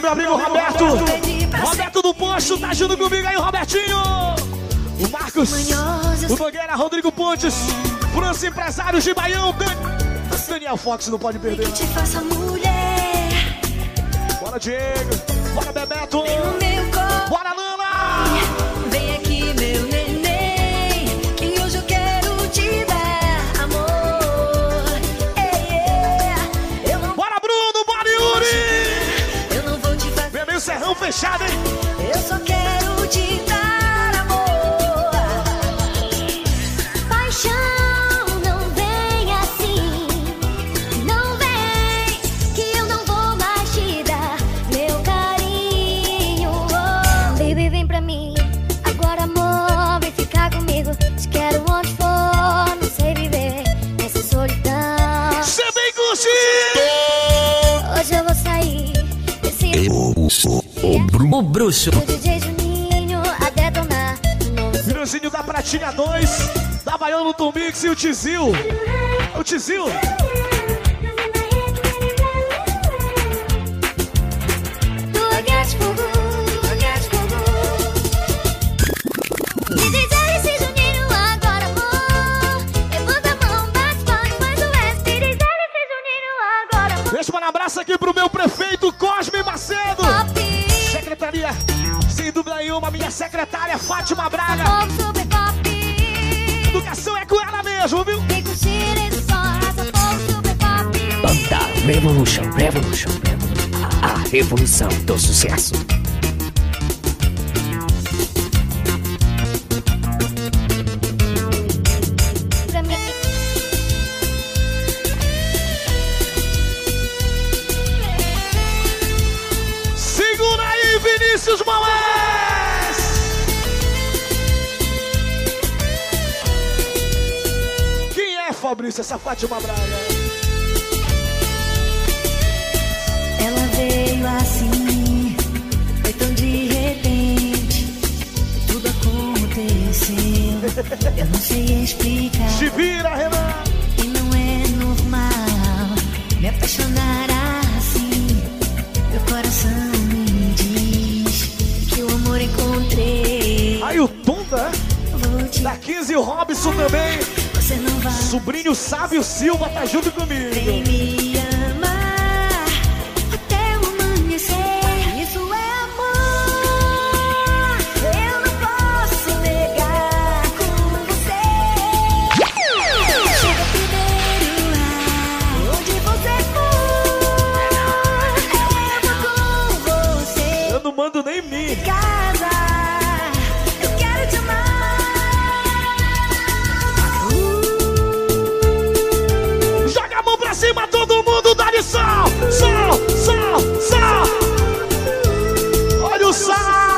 S2: meu amigo Roberto. Roberto do Posto, tá junto comigo aí, o Robertinho. O Marcos, o Nogueira, Rodrigo Pontes, França Empresários de Baião, Dan... Daniel Fox não pode perder.
S3: Te faça mulher.
S2: Bora, Diego. Bora, Bebeto.
S3: Meu corpo.
S2: Bora, Lana.
S3: Vem aqui, meu neném, que hoje eu quero te dar amor. Ei, ei, eu não...
S2: Bora, Bruno. Bora, Yuri.
S3: Eu não vou te fazer.
S2: Vem meio serrão fechado, hein?
S3: Eu só quero te dar amor. Paixão. Hoje eu vou sair desse...
S6: Eu sou o, Bru...
S4: o bruxo.
S3: O D J Juninho a detonar.
S2: Viranzinho da Pratinha dois, da Baiano Tom Mix e o Tizil. O Tizil. Um abraço aqui pro meu prefeito Cosme Macedo. Pop. Secretaria, sem dúvida nenhuma, minha secretária Fátima Braga. Pop, pop. Educação é com ela mesmo, viu?
S4: Banda Revolution, Revolution, Revolution. A revolução do sucesso.
S2: Vinícius Moés! Quem é, Fabrício, essa Fátima Braga?
S3: Ela veio assim, foi tão de repente, tudo aconteceu, eu não sei explicar.
S2: Se vira, Renan!
S3: E não é normal me apaixonar assim, meu coração encontrei.
S2: Aí o Tonda, da quinze e o Robson também.
S3: Você não vai.
S2: Sobrinho Sábio Silva tá junto comigo.
S3: Vem me amar até o amanhecer. Isso é amor. Eu não posso negar com você. Chega primeiro lá, onde você for, eu vou com você.
S2: Eu não mando nem mim. Cima todo mundo, dá de sol, sol, sol, sol. Olha o sol.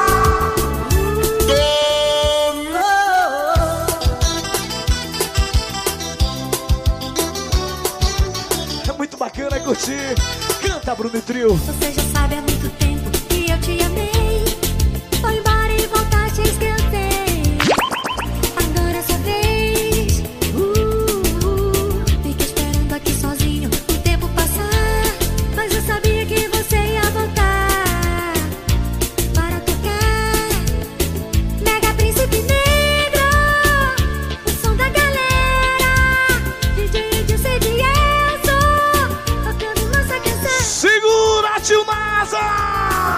S2: É muito bacana curtir. Canta, Bruno e Trio.
S3: Você já sabe há muito tempo que eu te amei. Foi embora e voltaste, esqueci. Agora essa vez uh, uh, fiquei esperando aqui sozinho o tempo passar, mas eu sabia que você ia voltar para tocar Mega Príncipe Negro, o som da galera, D J Edilson de Enzo, tocando nossa canção.
S2: Segura, tio Nasa!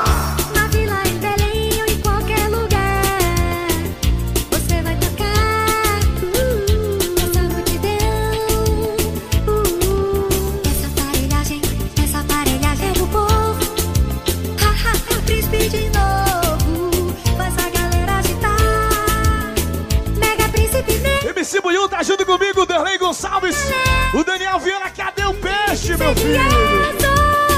S2: M C Buiu tá junto comigo, o Derlei Gonçalves, o Daniel Viana, cadê o peixe, meu filho?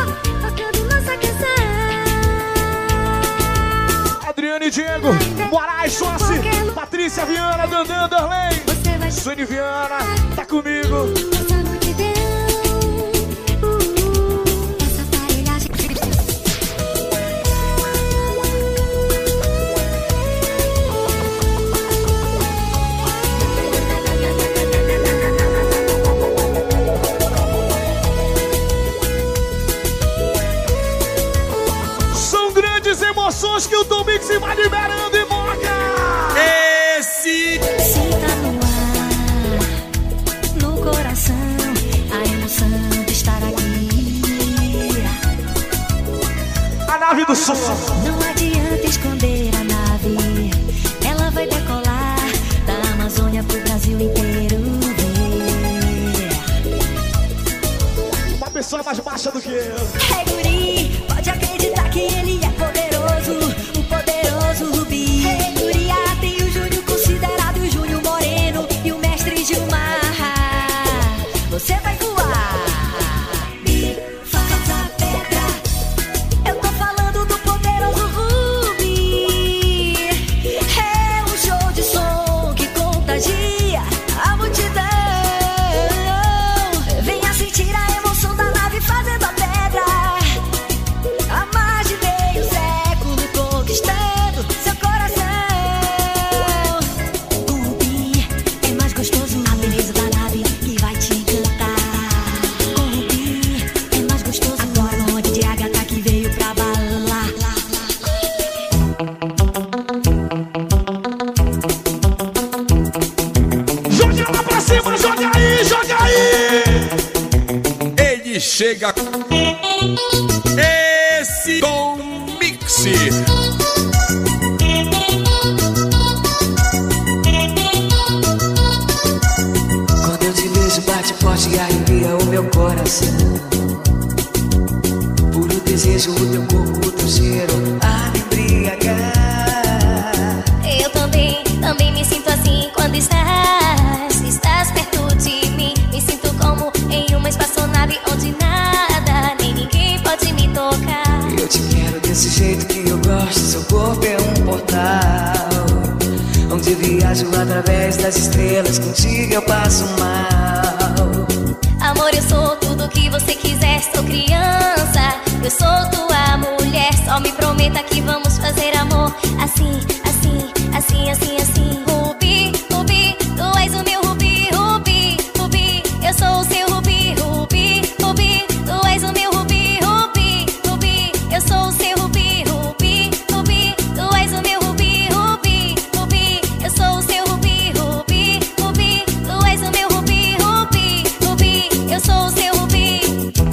S2: Adriane Diego, Moraes, Sócio, Patrícia Viana, Dandan, Derlei, Suene Viana, tá comigo. emoções que o Tom Mix vai liberando e moca.
S19: Esse
S3: Sinta no ar, no coração, a emoção de estar aqui.
S2: A nave do som.
S3: Não adianta esconder a nave, ela vai decolar da Amazônia pro Brasil inteiro ver.
S2: Uma pessoa mais baixa do que eu.
S3: É guri, pode acreditar que ele é poderoso, o poderoso Rubi. É guria, tem o Júnior considerado o Júnior Moreno e o mestre Gilmar. Você vai voar. Me faz a pedra. Eu tô falando do poderoso Rubi. É um show de som que contagia a multidão. Venha sentir a emoção da nave fazendo a pedra. Há mais de meio século conquistando seu coração. O Rubi é mais gostoso, a beleza da nave que vai te encantar. O Rubi é mais gostoso, agora o monte de Agatha que veio pra balar.
S2: Joga lá pra cima, joga aí, joga aí.
S19: ele chega. Esse Tom Mix.
S13: Quando eu te vejo bate forte e arrepia o meu coração. Puro desejo, o teu corpo, o teu cheiro a me embriagar.
S3: Eu também, também me sinto assim quando estás, estás perto de mim. Me sinto como em uma espaçonave onde nada, nem ninguém pode me tocar.
S13: Eu te quero desse jeito que eu gosto, seu corpo é um portal onde viajo através das estrelas, contigo eu passo mal.
S3: Amor, eu sou tudo que você quiser, sou criança, eu sou tua mulher. Só me prometa que vamos fazer amor assim, assim, assim, assim, assim. Rubi, Rubi, tu és o meu Rubi, Rubi, Rubi, eu sou o seu Rubi, Rubi, Rubi, tu és o meu Rubi, Rubi, Rubi, eu sou o seu Rubi, Rubi, Rubi, tu és o meu Rubi, Rubi, Rubi, eu sou o seu Rubi, Rubi, Rubi, tu és o meu Rubi, Rubi, Rubi, eu sou o seu Rubi.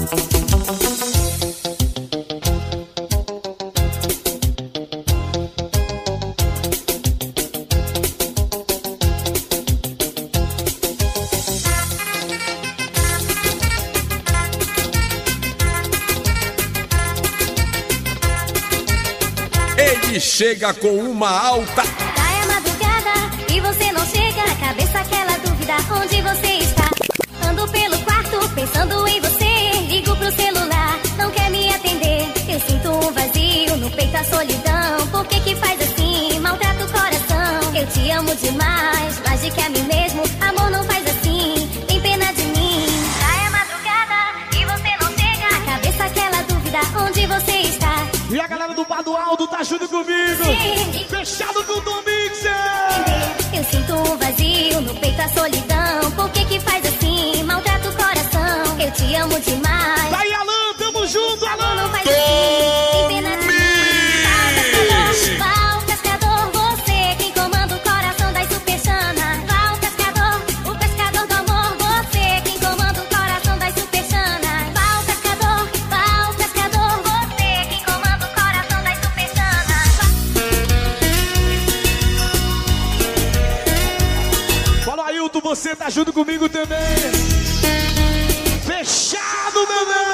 S19: Ele chega com uma alta.
S3: Já é madrugada e você não chega. Na cabeça aquela dúvida, onde você está? Ando pelo quarto pensando em você. Ligo pro celular, não quer me atender. Eu sinto um vazio no peito, a solidão. Por que que faz assim? Maltrata o coração. Eu te amo demais, mais do que a mim mesmo. Amor, não faz assim, tem pena de mim. Já é madrugada e você não chega. Na cabeça aquela dúvida, onde você está?
S2: E a galera do Bar do Aldo tá junto comigo.
S3: Sim.
S2: Fechado com o Tom Mix.
S3: Eu sinto um vazio no peito, a solidão. Por que que faz assim? Maltrata o coração. Eu te amo demais.
S2: Vai, Alan, tamo junto, Alan.
S3: Não faz assim, tem pena de mim. Val, pescador, você quem comanda o coração das superchanas. Val, pescador, o pescador do amor. Você quem comanda o coração das superchanas. Val, pescador, Val, pescador, você quem comanda o coração das superchanas.
S2: Fala, Ailton, você tá junto comigo também. Fechado, bebê.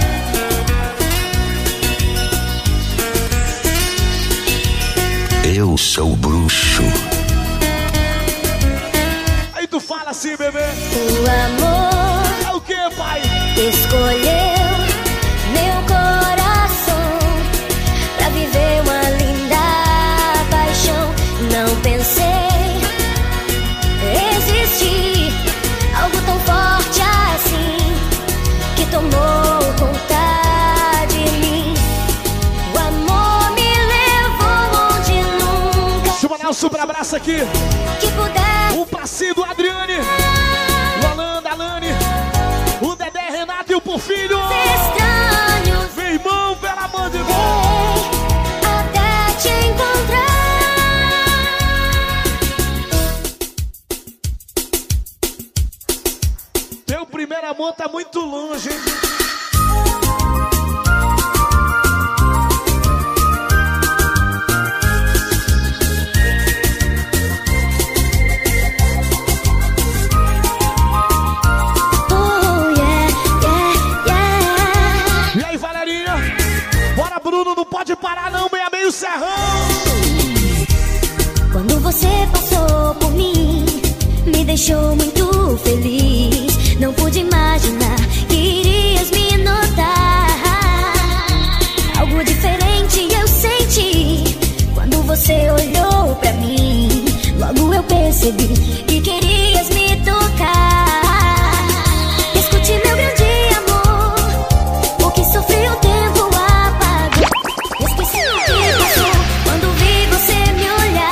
S6: Eu sou o bruxo.
S2: Aí tu fala assim, bebê.
S3: O amor
S2: é o que, pai?
S3: Escolheu meu coração pra viver uma linda paixão. Não pensei existir algo tão forte assim que tomou conta de mim. O amor me levou onde nunca.
S2: Deixa eu mandar um super abraço aqui.
S3: Que puder.
S2: O passinho do Adriane, o Alan, da Lani, o Dedé, Renato e o Porfírio.
S3: Estranhos.
S2: Meu irmão, pelo amor de Deus.
S3: Até
S2: Bora, Bruno, não pode parar não, meia meio serrão.
S3: Quando você passou por mim, me deixou muito feliz. Não pude imaginar que irias me notar. Algo diferente eu senti quando você olhou pra mim. Logo eu percebi que querias me tocar. Escute meu grande amor, o que sofri o tempo apagou. Esqueci o que passou quando vi você me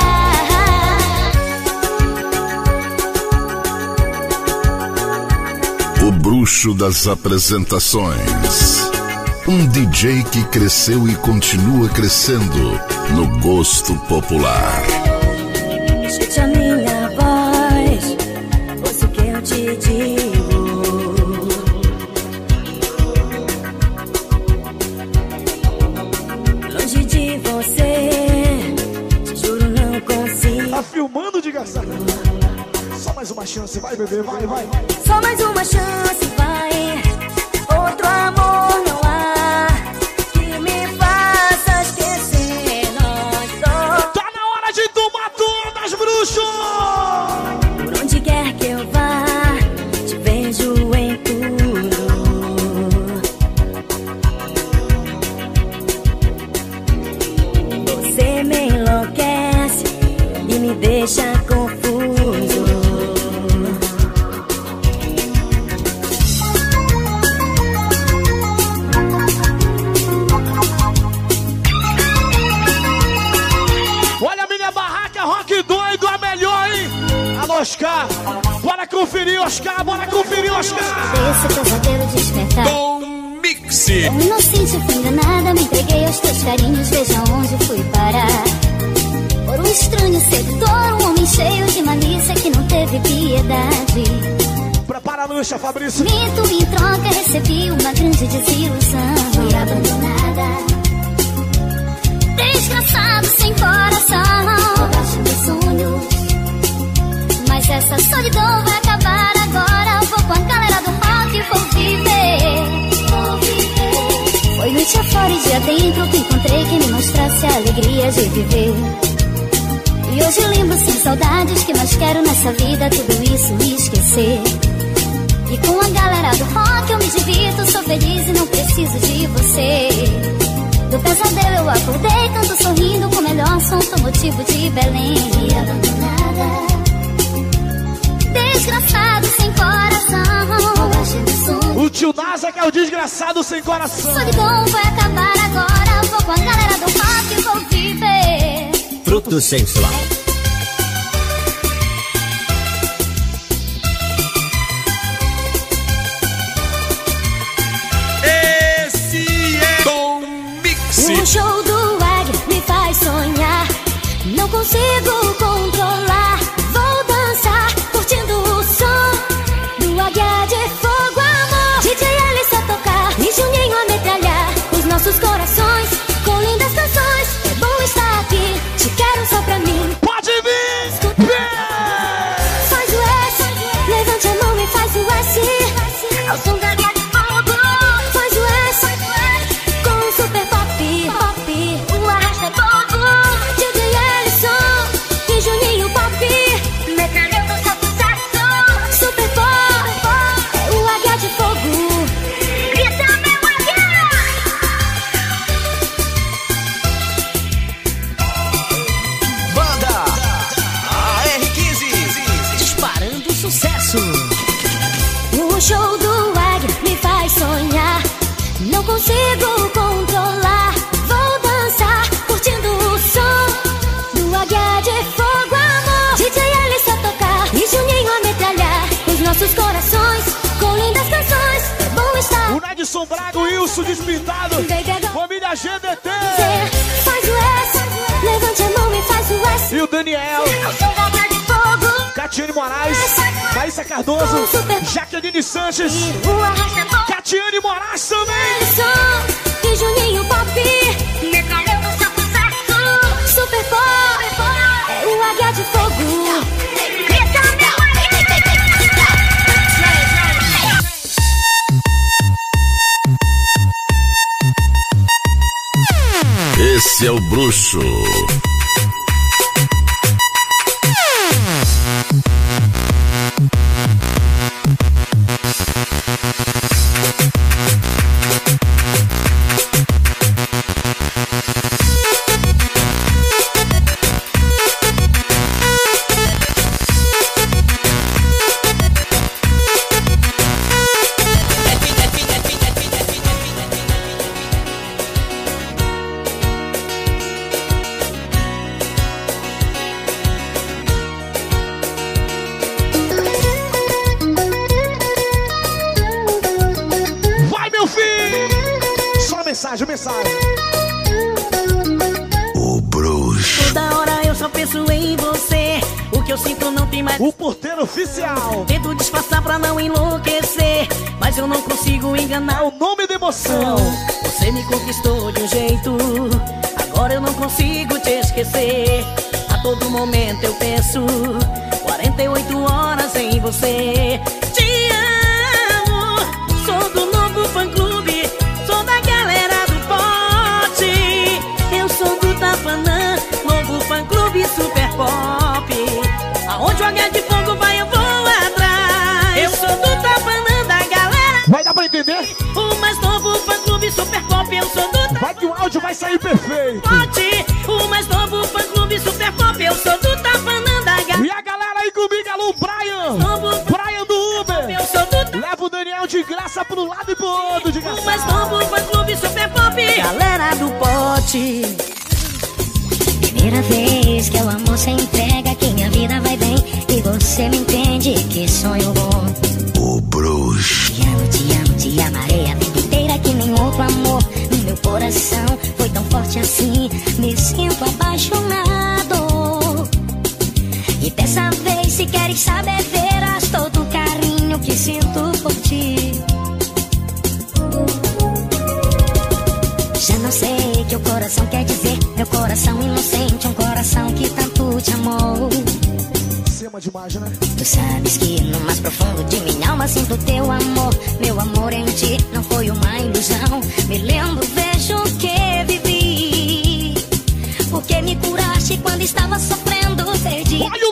S3: olhar.
S6: O bruxo das apresentações. Um D J que cresceu e continua crescendo no gosto popular.
S3: Escute a minha voz, ouça o que eu te digo. Longe de você, te juro não consigo.
S2: Tá filmando, diga certo. Só mais uma chance, vai bebê, vai, vai.
S3: Só mais uma chance, vai. Outro amor não há que me faça esquecer nós dois.
S2: Tá na hora de tomar todas, bruxo!
S3: Por onde quer que eu vá, te vejo em tudo. Você me enlouquece e me deixa confuso.
S2: Oscar, bora conferir, Oscar, bora conferir, Oscar.
S3: Esse pesadelo despertar.
S21: Tom Mix.
S3: Eu inocente fui enganada, me entreguei aos teus carinhos, veja onde fui parar. Por um estranho sedutor, um homem cheio de malícia que não teve piedade.
S2: Prepara a lancha, Fabrício.
S3: Minto, em troca recebi uma grande desilusão. Fui abandonada, desgraçado sem coração. Roubaste meu sonho. Mas essa solidão vai acabar agora. Vou com a galera do rock e vou viver. Vou viver. Foi noite afora e dia dentro que encontrei quem me mostrasse a alegria de viver. E hoje lembro sem saudades que mais quero nessa vida tudo isso esquecer. E com a galera do rock eu me divirto, sou feliz e não preciso de você. Do pesadelo eu acordei, canto sorrindo com o melhor som, sou motivo de Belém. E abandonada, desgraçado sem coração.
S2: O tio Nasa que é o desgraçado sem coração.
S3: Solidão vai acabar agora. Vou com a galera do rock e vou viver.
S9: Fruto sensual.
S21: Esse é Tom Mix.
S3: O show do Águia me faz sonhar. Não consigo controlar. Vou dançar, curtindo o som do Águia de Fogo, amor. D J Alisson a tocar e Juninho a metralhar os nossos corações com lindas canções. É bom estar aqui, te quero só pra mim.
S2: Pode vir!
S3: Escuta. Faz o S, levante a mão e faz o S. Ao som da Águia de Fogo. Faz o S, com o super pop, pop, o arrasta é fogo. D J Alisson e Juninho pop, metralhando seu sucesso. Super pop, é o Águia de Fogo. Grita, meu Águia!
S9: Banda A R quinze, disparando sucesso.
S3: O show do Águia me faz sonhar. Não consigo controlar. Vou dançar, curtindo o som do Águia de Fogo, amor. D J Alisson a tocar e Juninho a metralhar os nossos corações com lindas canções. É bom estar.
S2: O Nedson Braga, o Wilson despintado. Família G D T.
S3: Faz o S, levante a mão e faz o S.
S2: E o Daniel.
S3: Ao som da Águia de Fogo.
S2: Catiane Moraes, Maísa Cardoso, Jaqueline Sanches, Catiane Moraes também.
S3: E Juninho Pop, metralhando seu sucesso. Super Pop, é o Águia de Fogo. Grita, meu Águia!
S6: Esse é o bruxo.
S2: Mensagem, mensagem.
S6: O bruxo.
S17: Toda hora eu só penso em você. O que eu sinto não tem mais.
S2: O porteiro oficial.
S17: Tento disfarçar pra não enlouquecer, mas eu não consigo enganar
S2: o nome da emoção.
S17: Você me conquistou de um jeito, agora eu não consigo te esquecer. A todo momento eu penso quarenta e oito horas em você. Te amo, sou do novo fã-clube, sou da galera do pote. Eu sou do Tapanã, novo fã-clube super pop. Aonde o H de fogo vai eu vou atrás. Eu sou do Tapanã, da galera.
S2: Vai dar pra entender?
S17: O mais novo fã-clube super pop. Eu sou do Tapanã.
S2: Vai que o áudio vai sair perfeito.
S17: Pote, o mais novo fã-clube super pop. Eu sou do Tapanã, da galera.
S2: E a galera aí comigo, alô, Brian. Novo Brian do Uber.
S17: Eu sou do
S2: Leva o Daniel de graça pro lado e pro outro de graça.
S17: O mais novo fã-clube super pop. Galera do pote.
S3: Primeira vez que o amor se entrega, que minha vida vai bem e você me entende, que sonho bom.
S6: O bruxo.
S3: Te amo, te amo, te amarei a vida inteira, que nem outro amor no meu coração foi tão forte assim. Me sinto apaixonado. E dessa vez, se queres saber, verás todo o carinho que sinto por ti. Já não sei o que o coração quer dizer. Meu coração inocente, um coração que tanto te amou.
S2: Cima demais, né?
S3: Tu sabes que no mais profundo de minha alma sinto teu amor. Meu amor em ti não foi uma ilusão. Me lembro, vejo o que vivi. Porque me curaste quando estava sofrendo, perdi.
S2: Olha o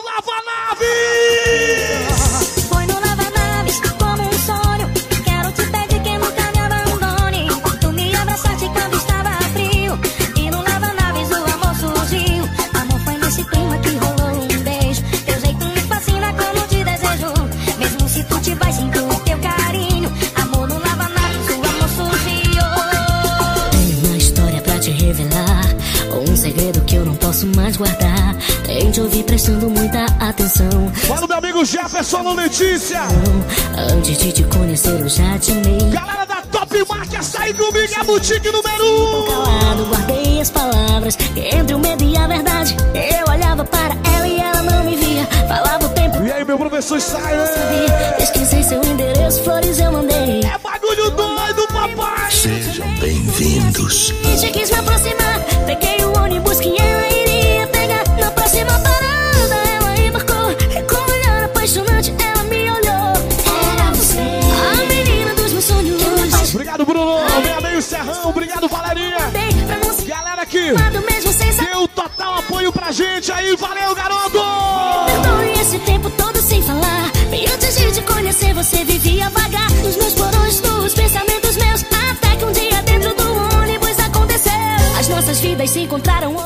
S2: lava-naves!
S3: Foi no lava-naves, como um sonho. Quero te pedir que nunca me abandone. Tu me abraçaste quando estava frio. E no lava-naves o amor surgiu. Amor, foi nesse clima que rolou um beijo. Teu jeito me fascina como te desejo. Mesmo se tu te vais, sinto o teu carinho. Amor, no lava-naves o amor surgiu. Tenho uma história pra te revelar, um segredo que eu não posso mais guardar. Tem de ouvir prestando muita atenção.
S2: Fala, meu amigo Jefferson Letícia.
S3: Antes de te conhecer eu já te amei.
S2: Galera da Top Mark, açaí comigo, a boutique número um.
S3: Calado, guardei as palavras. Entre o medo e a verdade, eu olhava para ela e ela não me via. Falava o tempo.
S2: E aí, meu professor sai, né?
S3: Pesquisei seu endereço, flores eu mandei.
S2: É bagulho doido, papai.
S6: Sejam bem-vindos.
S3: E te quis me aproximar. Peguei o ônibus que ela iria pegar. Na próxima parada ela embarcou. E com um olhar apaixonante ela me olhou. Era você, a menina dos meus sonhos.
S2: Obrigado, Bruno. Meu amigo Serrão. Obrigado, Valerinha. Galera aqui deu total apoio pra gente aí. Valeu, garoto.
S3: Perdoe esse tempo todo sem falar. Bem antes de te conhecer você vivia vagar nos meus porões, nos pensamentos meus. Até que um dia dentro do ônibus aconteceu. As nossas vidas se encontraram.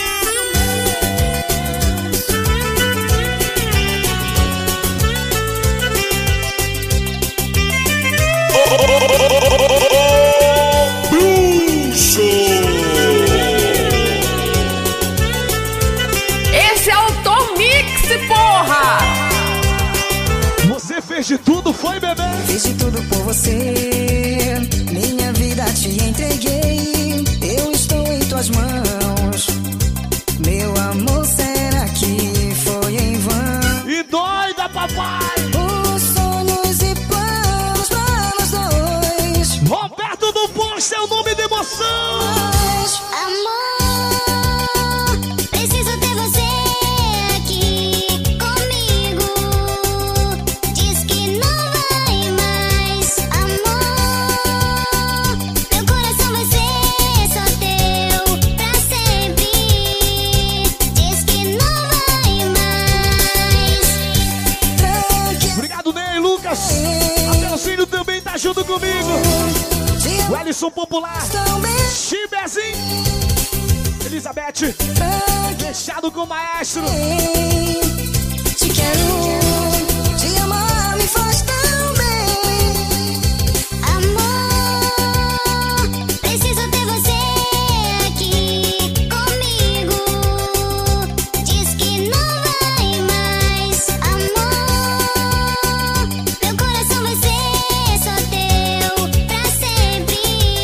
S2: Bruxo.
S8: Esse é o Tom Mix, porra!
S2: Você fez de tudo, foi, bebê?
S13: Fiz de tudo por você, minha vida te entreguei. Eu estou em tuas mãos, meu amor, será que foi em vão?
S2: E doida, papai!
S13: Os sonhos e planos para nós dois.
S2: Roberto do Posto é o nome de emoção!
S3: Amor, preciso ter você aqui comigo. Diz que não vai mais, amor.
S2: comigo. O Ellison Popular, Chibezinho, Elizabeth, fechado com o maestro.
S13: Te quero, te amar me faz tão bem.
S5: Amor, preciso ter você aqui comigo. Diz que não vai mais. Amor, meu coração vai ser só teu pra sempre.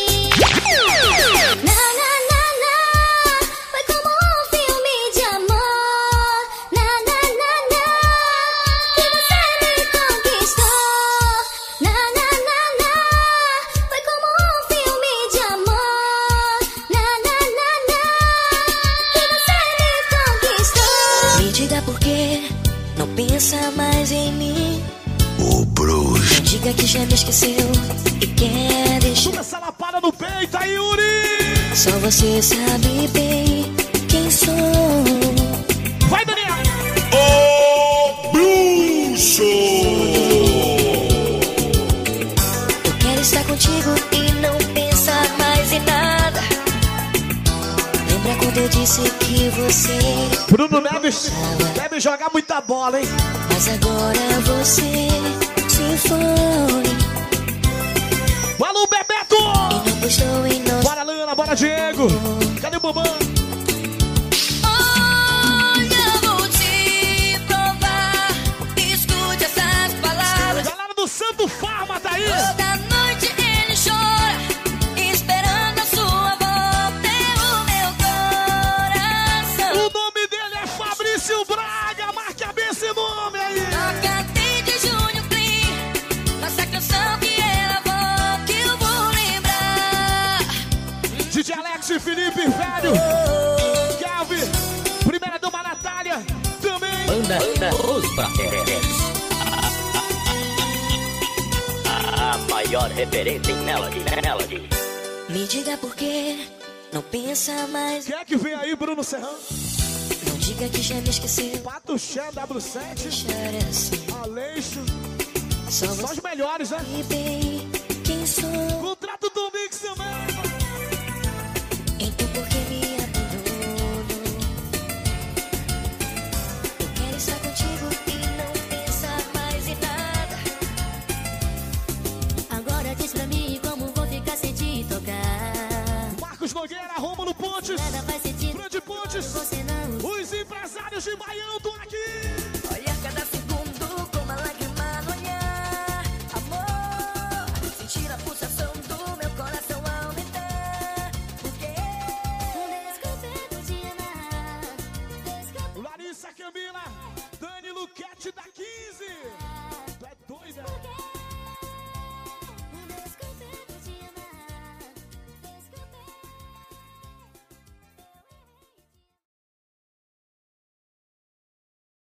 S5: Na, na, na, na, foi como um filme de amor. Na, na, na, na, que você me conquistou. Na, na, na, na, foi como um filme de amor. Na, na, na, na, que você me conquistou.
S3: Me diga por que não pensa mais em mim.
S6: O bruxo.
S3: Não diga que já me esqueceu e quer deixar.
S2: Toma essa lapada no peito aí, Yuri.
S3: Só você sabe bem quem sou.
S2: Vai, Daniel.
S6: O bruxo.
S3: Eu quero estar contigo e não pensar mais em nada. Lembra quando eu disse que você
S2: Bruno Neves deve jogar muita bola, hein?
S3: Mas agora você se foi.
S2: Alô, Bebeto!
S3: E não postou em nós.
S2: Bora, Lana, bora, Diego! Cadê o Bobão?
S3: Olha, vou te provar. Escute essas palavras.
S2: Galera do Santo Farma tá aí!
S3: Toda noite ele chora, esperando a sua volta em o meu coração.
S2: O nome dele é Fabrício Braga, marque a bem esse nome aí!
S3: Toca desde junho, Clean, nossa canção que ela volta, que eu vou lembrar.
S2: D J Alex e Felipe, velho! Kelvin, primeira dama Natália, também!
S9: Banda, banda Os Prateres. A maior referência em Melody, Melody.
S3: Me diga por que não pensa mais.
S2: Quem é que vem aí, Bruno Serrão?
S3: Não diga que já me esqueceu.
S2: Pato Chan, W sete,
S3: Deixar assim.
S2: Aleixo,
S3: Só
S2: só os melhores, né?
S3: sabe bem quem sou.
S2: Contrato do Mix também!
S3: Então por que me abandonou? Eu quero estar contigo e não pensar mais em nada.
S5: Agora diz pra mim como vou ficar sem te tocar.
S2: Marcos Nogueira, Rômulo Pontes,
S5: Nada faz sentido.
S2: Grande Pontes,
S5: Você não.
S2: os empresários de Baião